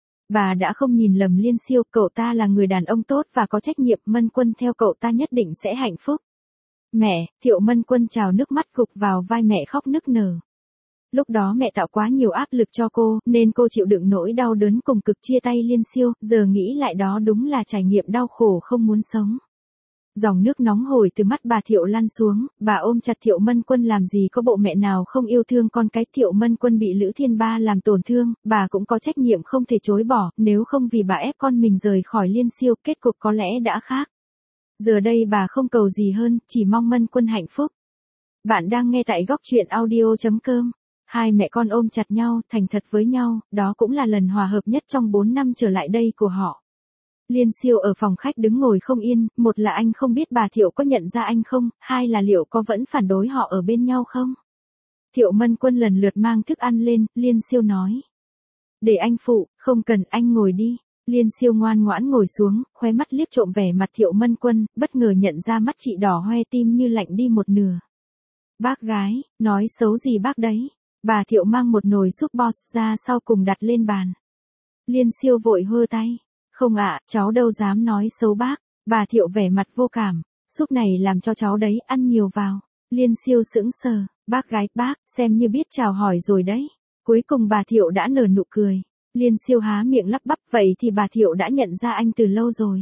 Bà đã không nhìn lầm Liên Siêu, cậu ta là người đàn ông tốt và có trách nhiệm, Mân Quân theo cậu ta nhất định sẽ hạnh phúc. Mẹ, Thiệu Mân Quân trào nước mắt gục vào vai mẹ khóc nức nở. Lúc đó mẹ tạo quá nhiều áp lực cho cô, nên cô chịu đựng nỗi đau đớn cùng cực chia tay Liên Siêu, giờ nghĩ lại đó đúng là trải nghiệm đau khổ không muốn sống. Dòng nước nóng hổi từ mắt bà Thiệu lăn xuống, bà ôm chặt Thiệu Mân Quân, làm gì có bộ mẹ nào không yêu thương con cái. Thiệu Mân Quân bị Lữ Thiên Ba làm tổn thương, bà cũng có trách nhiệm không thể chối bỏ, nếu không vì bà ép con mình rời khỏi Liên Siêu, kết cục có lẽ đã khác. Giờ đây bà không cầu gì hơn, chỉ mong Mân Quân hạnh phúc. Bạn đang nghe tại góc truyện audio.com. Hai mẹ con ôm chặt nhau, thành thật với nhau, đó cũng là lần hòa hợp nhất trong 4 năm trở lại đây của họ. Liên Siêu ở phòng khách đứng ngồi không yên, một là anh không biết bà Thiệu có nhận ra anh không, hai là liệu có vẫn phản đối họ ở bên nhau không. Thiệu Mân Quân lần lượt mang thức ăn lên, Liên Siêu nói. Để anh phụ, không cần, anh ngồi đi. Liên Siêu ngoan ngoãn ngồi xuống, khóe mắt liếc trộm vẻ mặt Thiệu Mân Quân, bất ngờ nhận ra mắt chị đỏ hoe, tim như lạnh đi một nửa. Bác gái, nói xấu gì bác đấy? Bà Thiệu mang một nồi súp boss ra sau cùng đặt lên bàn. Liên Siêu vội hơ tay. Không ạ, cháu đâu dám nói xấu bác. Bà Thiệu vẻ mặt vô cảm. Súp này làm cho cháu đấy, ăn nhiều vào. Liên Siêu sững sờ. Bác gái, bác, xem như biết chào hỏi rồi đấy. Cuối cùng bà Thiệu đã nở nụ cười. Liên Siêu há miệng lắp bắp, vậy thì bà Thiệu đã nhận ra anh từ lâu rồi.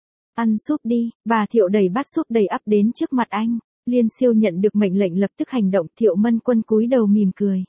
Ăn súp đi. Bà Thiệu đẩy bát súp đầy ắp đến trước mặt anh. Liên Siêu nhận được mệnh lệnh lập tức hành động. Thiệu Mân Quân cúi đầu mỉm cười.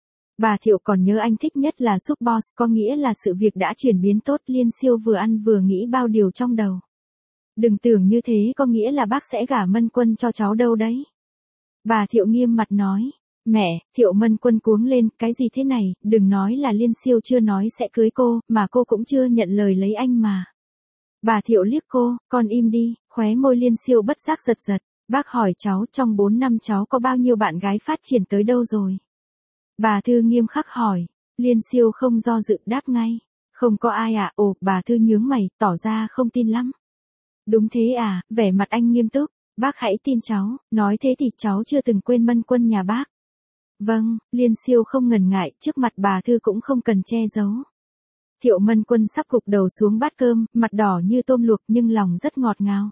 Bà Thiệu còn nhớ anh thích nhất là súp boss, có nghĩa là sự việc đã chuyển biến tốt. Liên Siêu vừa ăn vừa nghĩ bao điều trong đầu. Đừng tưởng như thế có nghĩa là bác sẽ gả Mân Quân cho cháu đâu đấy. Bà Thiệu nghiêm mặt nói. Mẹ, Thiệu Mân Quân cuống lên, cái gì thế này, đừng nói là Liên Siêu chưa nói sẽ cưới cô, mà cô cũng chưa nhận lời lấy anh mà. Bà Thiệu liếc cô, con im đi, khóe môi Liên Siêu bất giác giật giật. Bác hỏi cháu trong 4 năm cháu có bao nhiêu bạn gái phát triển tới đâu rồi? Bà Thư nghiêm khắc hỏi. Liên Siêu không do dự đáp ngay. Không có ai à, ồ, bà Thư nhướng mày, tỏ ra không tin lắm. Đúng thế à, vẻ mặt anh nghiêm túc. Bác hãy tin cháu, nói thế thì cháu chưa từng quên Mân Quân nhà bác. Vâng, Liên Siêu không ngần ngại, trước mặt bà Thư cũng không cần che giấu. Thiệu Mân Quân sắp gục đầu xuống bát cơm, mặt đỏ như tôm luộc nhưng lòng rất ngọt ngào.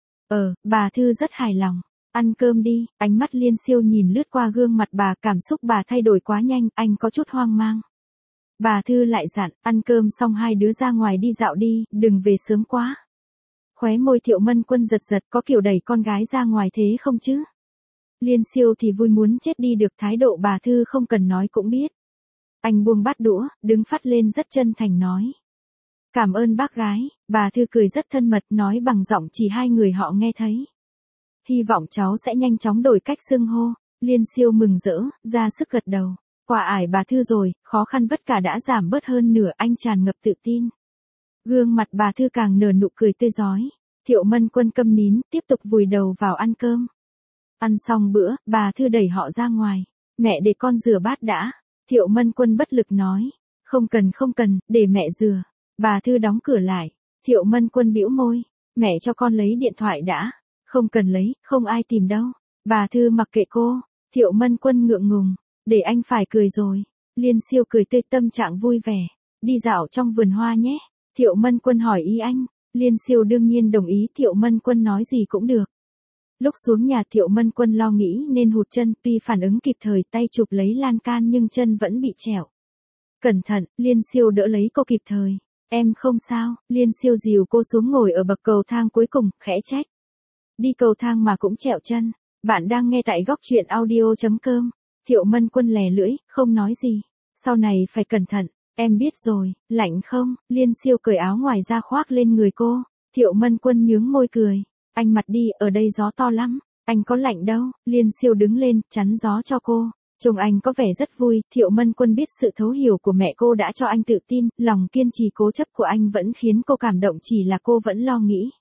Bà Thư rất hài lòng. Ăn cơm đi, ánh mắt Liên Siêu nhìn lướt qua gương mặt bà, cảm xúc bà thay đổi quá nhanh, anh có chút hoang mang. Bà Thư lại dặn, ăn cơm xong hai đứa ra ngoài đi dạo đi, đừng về sớm quá. Khóe môi Thiệu Mân Quân giật giật, có kiểu đẩy con gái ra ngoài thế không chứ? Liên Siêu thì vui muốn chết đi được, thái độ bà Thư không cần nói cũng biết. Anh buông bát đũa, đứng phắt lên rất chân thành nói. Cảm ơn bác gái, bà Thư cười rất thân mật nói bằng giọng chỉ hai người họ nghe thấy. Hy vọng cháu sẽ nhanh chóng đổi cách xưng hô. Liên Siêu mừng rỡ, ra sức gật đầu. Quả ải bà Thư rồi, khó khăn vất cả đã giảm bớt hơn nửa, anh tràn ngập tự tin. Gương mặt bà Thư càng nở nụ cười tươi rói. Thiệu Mân Quân câm nín, tiếp tục vùi đầu vào ăn cơm. Ăn xong bữa, bà Thư đẩy họ ra ngoài. Mẹ để con rửa bát đã. Thiệu Mân Quân bất lực nói. Không cần, để mẹ rửa. Bà Thư đóng cửa lại. Thiệu Mân Quân bĩu môi. Mẹ cho con lấy điện thoại đã. Không cần lấy, không ai tìm đâu. Bà Thư mặc kệ cô. Thiệu Mân Quân ngượng ngùng. Để anh phải cười rồi. Liên Siêu cười tươi, tâm trạng vui vẻ. Đi dạo trong vườn hoa nhé. Thiệu Mân Quân hỏi ý anh. Liên Siêu đương nhiên đồng ý, Thiệu Mân Quân nói gì cũng được. Lúc xuống nhà Thiệu Mân Quân lo nghĩ nên hụt chân, tuy phản ứng kịp thời tay chụp lấy lan can nhưng chân vẫn bị trẹo. Cẩn thận, Liên Siêu đỡ lấy cô kịp thời. Em không sao, Liên Siêu dìu cô xuống ngồi ở bậc cầu thang cuối cùng, khẽ trách. Đi cầu thang mà cũng trẹo chân. Bạn đang nghe tại góc truyện audio.com. Thiệu Mân Quân lè lưỡi, không nói gì. Sau này phải cẩn thận, em biết rồi, lạnh không? Liên Siêu cởi áo ngoài ra khoác lên người cô. Thiệu Mân Quân nhướng môi cười. Anh mặc đi, ở đây gió to lắm. Anh có lạnh đâu. Liên Siêu đứng lên, chắn gió cho cô. Trông anh có vẻ rất vui. Thiệu Mân Quân biết sự thấu hiểu của mẹ cô đã cho anh tự tin, lòng kiên trì cố chấp của anh vẫn khiến cô cảm động, chỉ là cô vẫn lo nghĩ.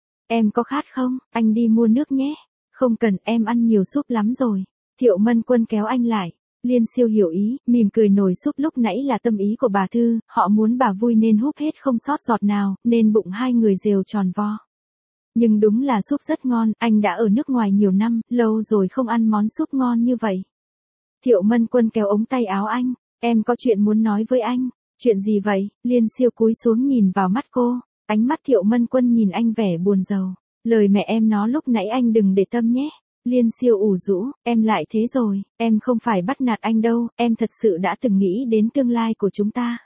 Em có khát không? Anh đi mua nước nhé. Không cần, em ăn nhiều súp lắm rồi. Thiệu Mân Quân kéo anh lại. Liên Siêu hiểu ý, mỉm cười, nồi súp lúc nãy là tâm ý của bà Thư, họ muốn bà vui nên húp hết không sót giọt nào, nên bụng hai người rều tròn vo. Nhưng đúng là súp rất ngon, anh đã ở nước ngoài nhiều năm, lâu rồi không ăn món súp ngon như vậy. Thiệu Mân Quân kéo ống tay áo anh, em có chuyện muốn nói với anh. Chuyện gì vậy? Liên Siêu cúi xuống nhìn vào mắt cô, ánh mắt Thiệu Mân Quân nhìn anh vẻ buồn rầu. Lời mẹ em nói lúc nãy anh đừng để tâm nhé. Liên Siêu ủ rũ, em lại thế rồi, em không phải bắt nạt anh đâu, em thật sự đã từng nghĩ đến tương lai của chúng ta.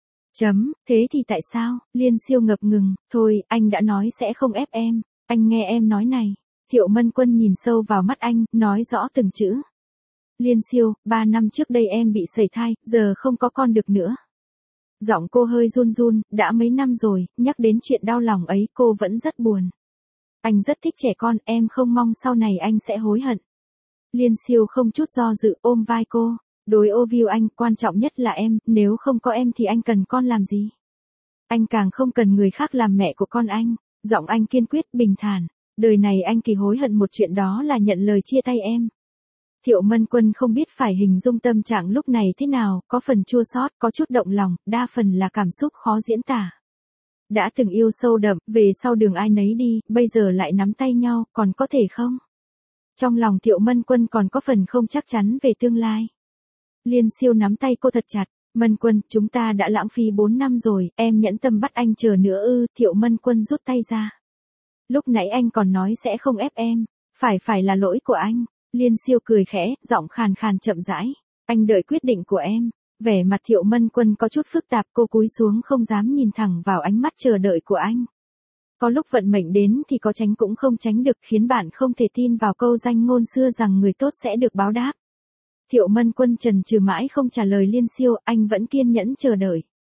Thế thì tại sao? Liên Siêu ngập ngừng, thôi, anh đã nói sẽ không ép em, anh nghe em nói này. Thiệu Mân Quân nhìn sâu vào mắt anh, nói rõ từng chữ. Liên Siêu, 3 năm trước đây em bị sẩy thai, giờ không có con được nữa. Giọng cô hơi run run, đã mấy năm rồi, nhắc đến chuyện đau lòng ấy cô vẫn rất buồn. Anh rất thích trẻ con, em không mong sau này anh sẽ hối hận. Liên Siêu không chút do dự ôm vai cô. Đối ô view anh, quan trọng nhất là em, nếu không có em thì anh cần con làm gì? Anh càng không cần người khác làm mẹ của con anh. Giọng anh kiên quyết, bình thản. Đời này anh kỳ hối hận một chuyện, đó là nhận lời chia tay em. Thiệu Mân Quân không biết phải hình dung tâm trạng lúc này thế nào, có phần chua xót, có chút động lòng, đa phần là cảm xúc khó diễn tả. Đã từng yêu sâu đậm, về sau đường ai nấy đi, bây giờ lại nắm tay nhau, còn có thể không? Trong lòng Thiệu Mân Quân còn có phần không chắc chắn về tương lai. Liên Siêu nắm tay cô thật chặt. Mân Quân, chúng ta đã lãng phí 4 năm rồi, em nhẫn tâm bắt anh chờ nữa ư? Thiệu Mân Quân rút tay ra. Lúc nãy anh còn nói sẽ không ép em. Phải là lỗi của anh. Liên Siêu cười khẽ, giọng khàn khàn chậm rãi. Anh đợi quyết định của em. Vẻ mặt Thiệu Mân Quân có chút phức tạp, cô cúi xuống không dám nhìn thẳng vào ánh mắt chờ đợi của anh. Có lúc vận mệnh đến thì có tránh cũng không tránh được, khiến bạn không thể tin vào câu danh ngôn xưa rằng người tốt sẽ được báo đáp. Thiệu Mân Quân chần chừ mãi không trả lời Liên Siêu, anh vẫn kiên nhẫn chờ đợi.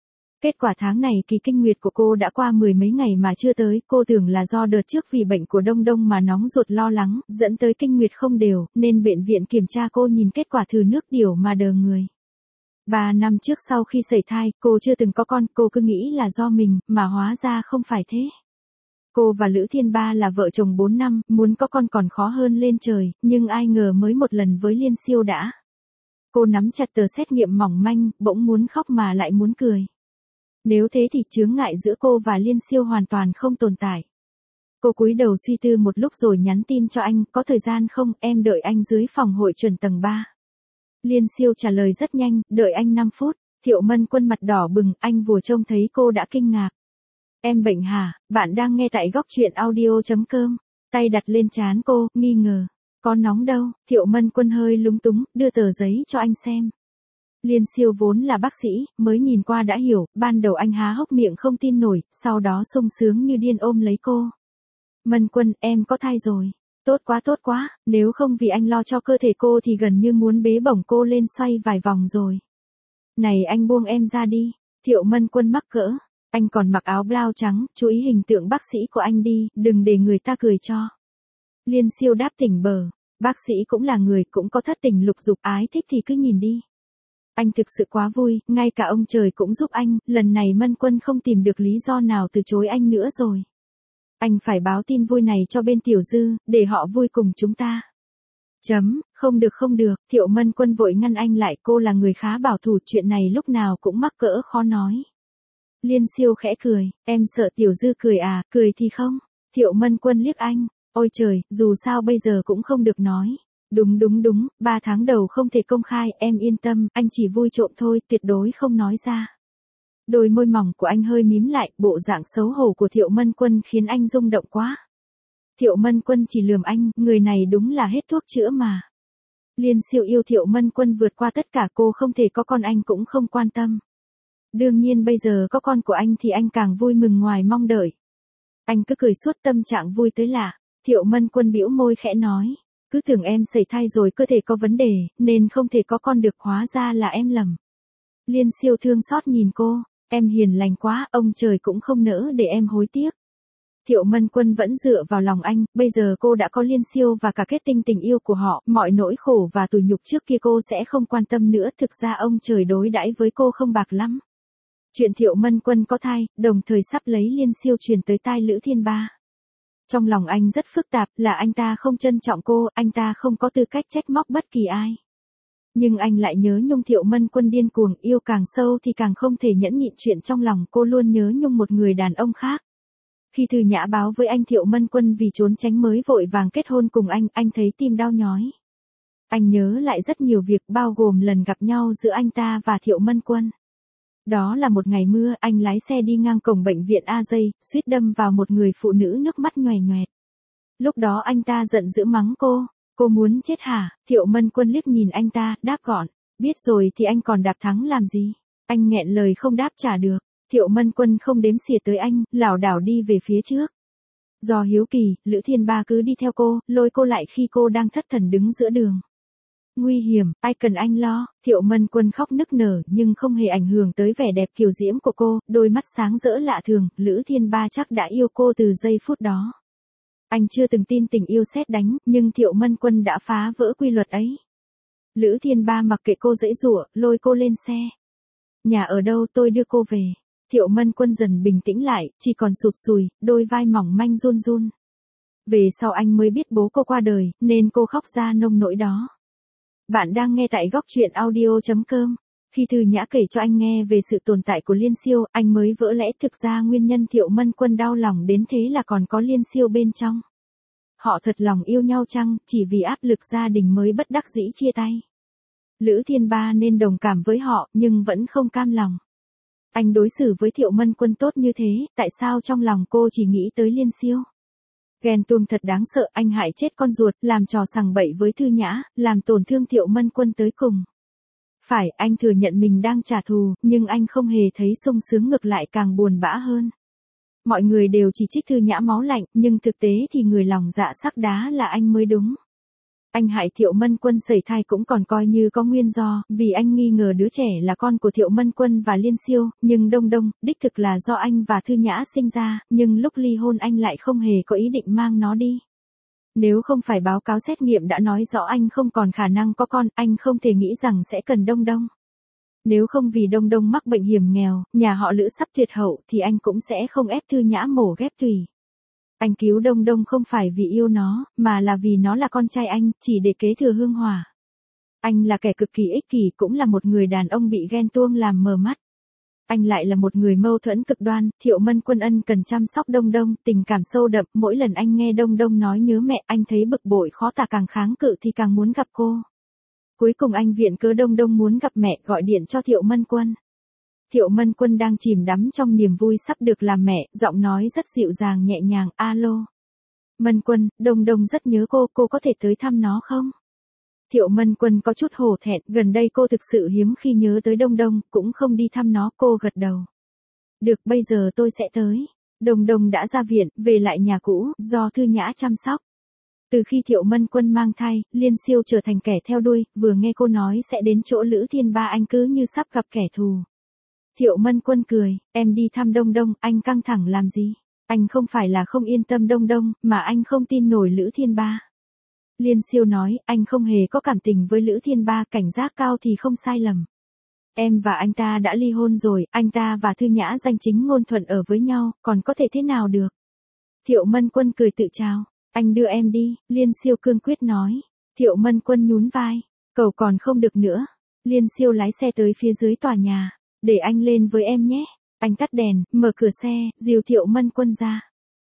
Kết quả tháng này kỳ kinh nguyệt của cô đã qua 10 mấy ngày mà chưa tới, cô tưởng là do đợt trước vì bệnh của Đông Đông mà nóng ruột lo lắng, dẫn tới kinh nguyệt không đều, nên bệnh viện kiểm tra cô nhìn kết quả thử nước tiểu mà đờ người. 3 năm trước sau khi sẩy thai, cô chưa từng có con, cô cứ nghĩ là do mình, mà hóa ra không phải thế. Cô và Lữ Thiên Ba là vợ chồng 4 năm, muốn có con còn khó hơn lên trời, nhưng ai ngờ mới một lần với Liên Siêu đã. Cô nắm chặt tờ xét nghiệm mỏng manh, bỗng muốn khóc mà lại muốn cười. Nếu thế thì chướng ngại giữa cô và Liên Siêu hoàn toàn không tồn tại. Cô cúi đầu suy tư một lúc rồi nhắn tin cho anh, có thời gian không, em đợi anh dưới phòng hội chuẩn tầng 3. Liên Siêu trả lời rất nhanh, đợi anh 5 phút. Thiệu Mân Quân mặt đỏ bừng, anh vừa trông thấy cô đã kinh ngạc. Em bệnh hả? Bạn đang nghe tại góc truyện audio.com. Tay đặt lên trán cô, nghi ngờ. Có nóng đâu? Thiệu Mân Quân hơi lúng túng, đưa tờ giấy cho anh xem. Liên Siêu vốn là bác sĩ, mới nhìn qua đã hiểu, ban đầu anh há hốc miệng không tin nổi, sau đó sung sướng như điên ôm lấy cô. Mân Quân, em có thai rồi. Tốt quá, nếu không vì anh lo cho cơ thể cô thì gần như muốn bế bổng cô lên xoay vài vòng rồi. Này anh buông em ra đi. Thiệu Mân Quân mắc cỡ. Anh còn mặc áo blau trắng, chú ý hình tượng bác sĩ của anh đi, đừng để người ta cười cho. Liên Siêu đáp tỉnh bờ. Bác sĩ cũng là người, cũng có thất tình lục dục, ái thích thì cứ nhìn đi. Anh thực sự quá vui, ngay cả ông trời cũng giúp anh, lần này Mân Quân không tìm được lý do nào từ chối anh nữa rồi. Anh phải báo tin vui này cho bên Tiểu Dư, để họ vui cùng chúng ta. Không được, Thiệu Mân Quân vội ngăn anh lại, cô là người khá bảo thủ, chuyện này lúc nào cũng mắc cỡ khó nói. Liên Siêu khẽ cười, em sợ Tiểu Dư cười à, cười thì không. Thiệu Mân Quân liếc anh, ôi trời, dù sao bây giờ cũng không được nói. Đúng, 3 tháng đầu không thể công khai, em yên tâm, anh chỉ vui trộm thôi, tuyệt đối không nói ra. Đôi môi mỏng của anh hơi mím lại, bộ dạng xấu hổ của Thiệu Mân Quân khiến anh rung động quá. Thiệu Mân Quân chỉ lườm anh, người này đúng là hết thuốc chữa mà. Liên Siêu yêu Thiệu Mân Quân vượt qua tất cả, cô không thể có con anh cũng không quan tâm. Đương nhiên bây giờ có con của anh thì anh càng vui mừng ngoài mong đợi. Anh cứ cười suốt, tâm trạng vui tới lạ. Thiệu Mân Quân bĩu môi khẽ nói. Cứ tưởng em sẩy thai rồi cơ thể có vấn đề, nên không thể có con được, hóa ra là em lầm. Liên Siêu thương xót nhìn cô, em hiền lành quá, ông trời cũng không nỡ để em hối tiếc. Thiệu Mân Quân vẫn dựa vào lòng anh, bây giờ cô đã có Liên Siêu và cả kết tinh tình yêu của họ, mọi nỗi khổ và tủi nhục trước kia cô sẽ không quan tâm nữa, thực ra ông trời đối đãi với cô không bạc lắm. Chuyện Thiệu Mân Quân có thai, đồng thời sắp lấy Liên Siêu truyền tới tai Lữ Thiên Ba. Trong lòng anh rất phức tạp, là anh ta không trân trọng cô, anh ta không có tư cách trách móc bất kỳ ai. Nhưng anh lại nhớ nhung Thiệu Mân Quân điên cuồng, yêu càng sâu thì càng không thể nhẫn nhịn chuyện trong lòng, cô luôn nhớ nhung một người đàn ông khác. Khi Thư Nhã báo với anh Thiệu Mân Quân vì trốn tránh mới vội vàng kết hôn cùng anh thấy tim đau nhói. Anh nhớ lại rất nhiều việc, bao gồm lần gặp nhau giữa anh ta và Thiệu Mân Quân. Đó là một ngày mưa, anh lái xe đi ngang cổng bệnh viện A Dây, suýt đâm vào một người phụ nữ nước mắt nhoè nhoẹt. Lúc đó anh ta giận dữ mắng cô muốn chết hả? Thiệu Mân Quân liếc nhìn anh ta, đáp gọn, biết rồi thì anh còn đạp thắng làm gì? Anh nghẹn lời không đáp trả được. Thiệu Mân Quân không đếm xỉa tới anh, lảo đảo đi về phía trước. Do hiếu kỳ, Lữ Thiên Ba cứ đi theo cô, lôi cô lại khi cô đang thất thần đứng giữa đường. Nguy hiểm, ai cần anh lo. Thiệu Mân Quân khóc nức nở nhưng không hề ảnh hưởng tới vẻ đẹp kiều diễm của cô, đôi mắt sáng rỡ lạ thường, Lữ Thiên Ba chắc đã yêu cô từ giây phút đó. Anh chưa từng tin tình yêu sét đánh, nhưng Thiệu Mân Quân đã phá vỡ quy luật ấy. Lữ Thiên Ba mặc kệ cô giãy giụa, lôi cô lên xe. Nhà ở đâu, tôi đưa cô về. Thiệu Mân Quân dần bình tĩnh lại, chỉ còn sụt sùi, đôi vai mỏng manh run run. Về sau anh mới biết bố cô qua đời, nên cô khóc ra nông nỗi đó. Bạn đang nghe tại góc truyện audio.com. Khi Thư Nhã kể cho anh nghe về sự tồn tại của Liên Siêu, anh mới vỡ lẽ thực ra nguyên nhân Thiệu Mân Quân đau lòng đến thế là còn có Liên Siêu bên trong. Họ thật lòng yêu nhau chăng, chỉ vì áp lực gia đình mới bất đắc dĩ chia tay. Lữ Thiên Ba nên đồng cảm với họ, nhưng vẫn không cam lòng. Anh đối xử với Thiệu Mân Quân tốt như thế, tại sao trong lòng cô chỉ nghĩ tới Liên Siêu? Ghen tuông thật đáng sợ, anh hại chết con ruột, làm trò sằng bậy với Thư Nhã, làm tổn thương Thiệu Mân Quân tới cùng. Phải, anh thừa nhận mình đang trả thù, nhưng anh không hề thấy sung sướng, ngược lại càng buồn bã hơn. Mọi người đều chỉ trích Thư Nhã máu lạnh, nhưng thực tế thì người lòng dạ sắt đá là anh mới đúng. Anh hại Thiệu Mân Quân sẩy thai cũng còn coi như có nguyên do, vì anh nghi ngờ đứa trẻ là con của Thiệu Mân Quân và Liên Siêu, nhưng Đông Đông, đích thực là do anh và Thư Nhã sinh ra, nhưng lúc ly hôn anh lại không hề có ý định mang nó đi. Nếu không phải báo cáo xét nghiệm đã nói rõ anh không còn khả năng có con, anh không thể nghĩ rằng sẽ cần Đông Đông. Nếu không vì Đông Đông mắc bệnh hiểm nghèo, nhà họ Lữ sắp tuyệt hậu thì anh cũng sẽ không ép Thư Nhã mổ ghép tùy. Anh cứu Đông Đông không phải vì yêu nó, mà là vì nó là con trai anh, chỉ để kế thừa hương hỏa. Anh là kẻ cực kỳ ích kỷ, cũng là một người đàn ông bị ghen tuông làm mờ mắt. Anh lại là một người mâu thuẫn cực đoan, Thiệu Mân Quân ân cần chăm sóc Đông Đông, tình cảm sâu đậm, mỗi lần anh nghe Đông Đông nói nhớ mẹ, anh thấy bực bội khó tả, càng kháng cự thì càng muốn gặp cô. Cuối cùng anh viện cớ Đông Đông muốn gặp mẹ, gọi điện cho Thiệu Mân Quân. Thiệu Mân Quân đang chìm đắm trong niềm vui sắp được làm mẹ, giọng nói rất dịu dàng nhẹ nhàng, alo. Mân Quân, Đông Đông rất nhớ cô có thể tới thăm nó không? Thiệu Mân Quân có chút hổ thẹn, gần đây cô thực sự hiếm khi nhớ tới Đông Đông, cũng không đi thăm nó, cô gật đầu. Được, bây giờ tôi sẽ tới. Đông Đông đã ra viện, về lại nhà cũ, do Thư Nhã chăm sóc. Từ khi Thiệu Mân Quân mang thai, Liên Siêu trở thành kẻ theo đuôi, vừa nghe cô nói sẽ đến chỗ Lữ Thiên Ba anh cứ như sắp gặp kẻ thù. Thiệu Mân Quân cười, em đi thăm Đông Đông, anh căng thẳng làm gì? Anh không phải là không yên tâm Đông Đông, mà anh không tin nổi Lữ Thiên Ba. Liên Siêu nói, anh không hề có cảm tình với Lữ Thiên Ba, cảnh giác cao thì không sai lầm. Em và anh ta đã ly hôn rồi, anh ta và Thư Nhã danh chính ngôn thuận ở với nhau, còn có thể thế nào được? Thiệu Mân Quân cười tự chào, anh đưa em đi, Liên Siêu cương quyết nói. Thiệu Mân Quân nhún vai, cầu còn không được nữa. Liên Siêu lái xe tới phía dưới tòa nhà, để anh lên với em nhé. Anh tắt đèn, mở cửa xe, dìu Thiệu Mân Quân ra.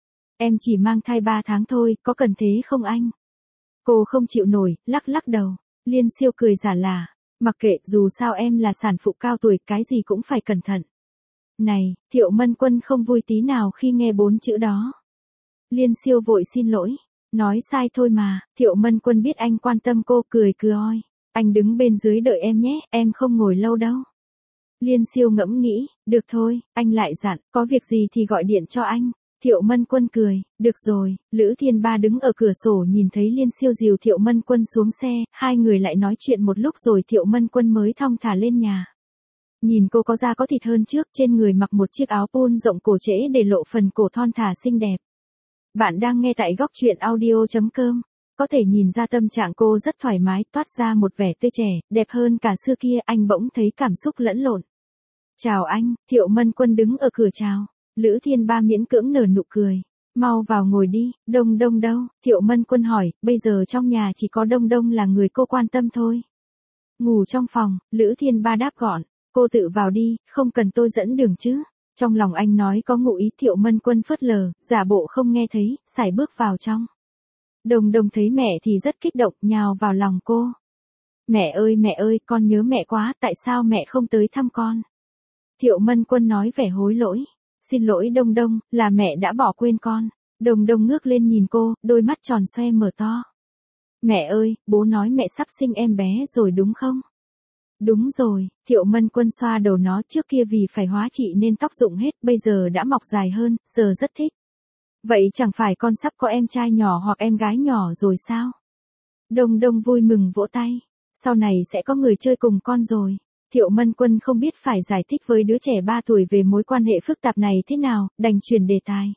Em chỉ mang thai 3 tháng thôi, có cần thế không anh? Cô không chịu nổi, lắc lắc đầu. Liên Siêu cười giả lả, mặc kệ, dù sao em là sản phụ cao tuổi, cái gì cũng phải cẩn thận. Này, Thiệu Mân Quân không vui tí nào khi nghe 4 chữ đó. Liên Siêu vội xin lỗi, nói sai thôi mà. Thiệu Mân Quân biết anh quan tâm cô, cười oi. Anh đứng bên dưới đợi em nhé, em không ngồi lâu đâu. Liên Siêu ngẫm nghĩ, được thôi, anh lại dặn, có việc gì thì gọi điện cho anh. Thiệu Mân Quân cười, được rồi. Lữ Thiên Ba đứng ở cửa sổ nhìn thấy Liên Siêu dìu Thiệu Mân Quân xuống xe, hai người lại nói chuyện một lúc rồi Thiệu Mân Quân mới thong thả lên nhà. Nhìn cô có da có thịt hơn trước, trên người mặc một chiếc áo pôn rộng cổ trễ để lộ phần cổ thon thả xinh đẹp. Bạn đang nghe tại góc truyện audio.com. Có thể nhìn ra tâm trạng cô rất thoải mái, toát ra một vẻ tươi trẻ, đẹp hơn cả xưa kia, anh bỗng thấy cảm xúc lẫn lộn. Chào anh, Thiệu Mân Quân đứng ở cửa chào. Lữ Thiên Ba miễn cưỡng nở nụ cười. Mau vào ngồi đi, Đông Đông đâu? Thiệu Mân Quân hỏi, bây giờ trong nhà chỉ có Đông Đông là người cô quan tâm thôi. Ngủ trong phòng, Lữ Thiên Ba đáp gọn, cô tự vào đi, không cần tôi dẫn đường chứ. Trong lòng anh nói có ngụ ý, Thiệu Mân Quân phớt lờ, giả bộ không nghe thấy, sải bước vào trong. Đông Đông thấy mẹ thì rất kích động, nhào vào lòng cô. Mẹ ơi, con nhớ mẹ quá, tại sao mẹ không tới thăm con? Thiệu Mân Quân nói vẻ hối lỗi. Xin lỗi Đông Đông, là mẹ đã bỏ quên con. Đông Đông ngước lên nhìn cô, đôi mắt tròn xoe mở to. Mẹ ơi, bố nói mẹ sắp sinh em bé rồi đúng không? Đúng rồi, Thiệu Mân Quân xoa đầu nó, trước kia vì phải hóa trị nên tóc rụng hết, bây giờ đã mọc dài hơn, giờ rất thích. Vậy chẳng phải con sắp có em trai nhỏ hoặc em gái nhỏ rồi sao? Đông Đông vui mừng vỗ tay. Sau này sẽ có người chơi cùng con rồi. Thiệu Mân Quân không biết phải giải thích với đứa trẻ 3 tuổi về mối quan hệ phức tạp này thế nào, đành chuyển đề tài.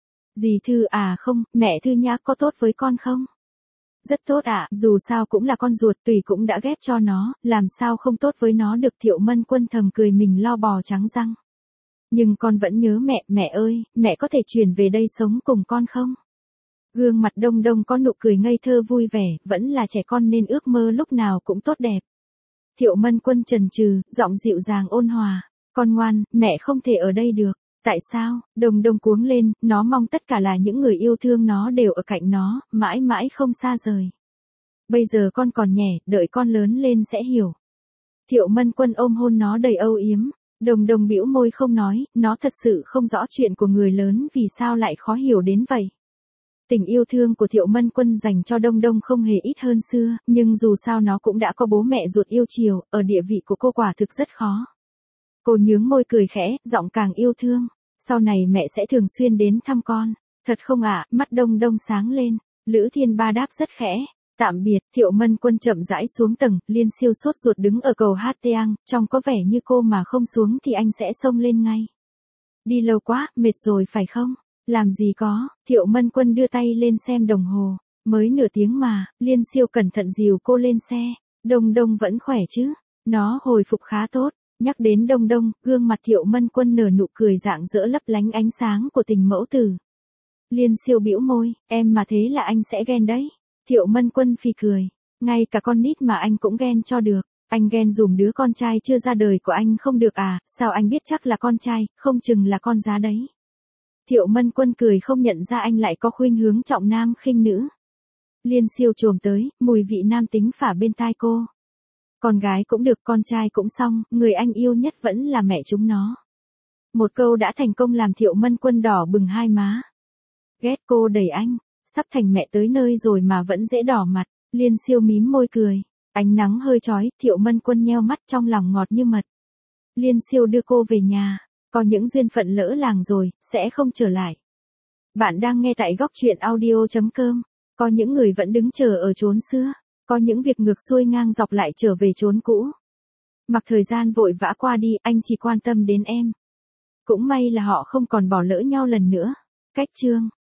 Dì Thư à không, mẹ Thư Nhã có tốt với con không? Rất tốt ạ, dù sao cũng là con ruột, Tùy cũng đã ghép cho nó, làm sao không tốt với nó được. Thiệu Mân Quân thầm cười mình lo bò trắng răng. Nhưng con vẫn nhớ mẹ, mẹ ơi, mẹ có thể chuyển về đây sống cùng con không? Gương mặt Đông Đông có nụ cười ngây thơ vui vẻ, vẫn là trẻ con nên ước mơ lúc nào cũng tốt đẹp. Thiệu Mân Quân chần chừ, giọng dịu dàng ôn hòa. Con ngoan, mẹ không thể ở đây được. Tại sao? Đông Đông cuống lên, nó mong tất cả là những người yêu thương nó đều ở cạnh nó, mãi mãi không xa rời. Bây giờ con còn nhẹ, đợi con lớn lên sẽ hiểu. Thiệu Mân Quân ôm hôn nó đầy âu yếm. Đông Đông bĩu môi không nói, nó thật sự không rõ chuyện của người lớn vì sao lại khó hiểu đến vậy. Tình yêu thương của Thiệu Mân Quân dành cho Đông Đông không hề ít hơn xưa, nhưng dù sao nó cũng đã có bố mẹ ruột yêu chiều, ở địa vị của cô quả thực rất khó. Cô nhướng môi cười khẽ, giọng càng yêu thương. Sau này mẹ sẽ thường xuyên đến thăm con. Thật không ạ? Mắt Đông Đông sáng lên. Lữ Thiên Ba đáp rất khẽ. Tạm biệt, Thiệu Mân Quân chậm rãi xuống tầng, Liên Siêu sốt ruột đứng ở cầu Hát Teang, trông có vẻ như cô mà không xuống thì anh sẽ xông lên ngay. Đi lâu quá, mệt rồi phải không? Làm gì có, Thiệu Mân Quân đưa tay lên xem đồng hồ. Mới nửa tiếng mà, Liên Siêu cẩn thận dìu cô lên xe. Đông Đông vẫn khỏe chứ? Nó hồi phục khá tốt. Nhắc đến Đông Đông, gương mặt Thiệu Mân Quân nở nụ cười rạng rỡ lấp lánh ánh sáng của tình mẫu tử. Liên Siêu bĩu môi, em mà thế là anh sẽ ghen đấy. Thiệu Mân Quân phì cười. Ngay cả con nít mà anh cũng ghen cho được. Anh ghen dùm đứa con trai chưa ra đời của anh không được à, sao anh biết chắc là con trai, không chừng là con giá đấy. Thiệu Mân Quân cười không nhận ra anh lại có khuynh hướng trọng nam khinh nữ. Liên Siêu chồm tới, mùi vị nam tính phả bên tai cô. Con gái cũng được, con trai cũng xong, người anh yêu nhất vẫn là mẹ chúng nó. Một câu đã thành công làm Thiệu Mân Quân đỏ bừng hai má. Ghét cô đẩy anh, sắp thành mẹ tới nơi rồi mà vẫn dễ đỏ mặt. Liên Siêu mím môi cười. Ánh nắng hơi chói, Thiệu Mân Quân nheo mắt trong lòng ngọt như mật. Liên Siêu đưa cô về nhà. Có những duyên phận lỡ làng rồi, sẽ không trở lại. Bạn đang nghe tại góc truyện audio.com. Có những người vẫn đứng chờ ở chốn xưa. Có những việc ngược xuôi ngang dọc lại trở về chốn cũ. Mặc thời gian vội vã qua đi, anh chỉ quan tâm đến em. Cũng may là họ không còn bỏ lỡ nhau lần nữa. Cách chương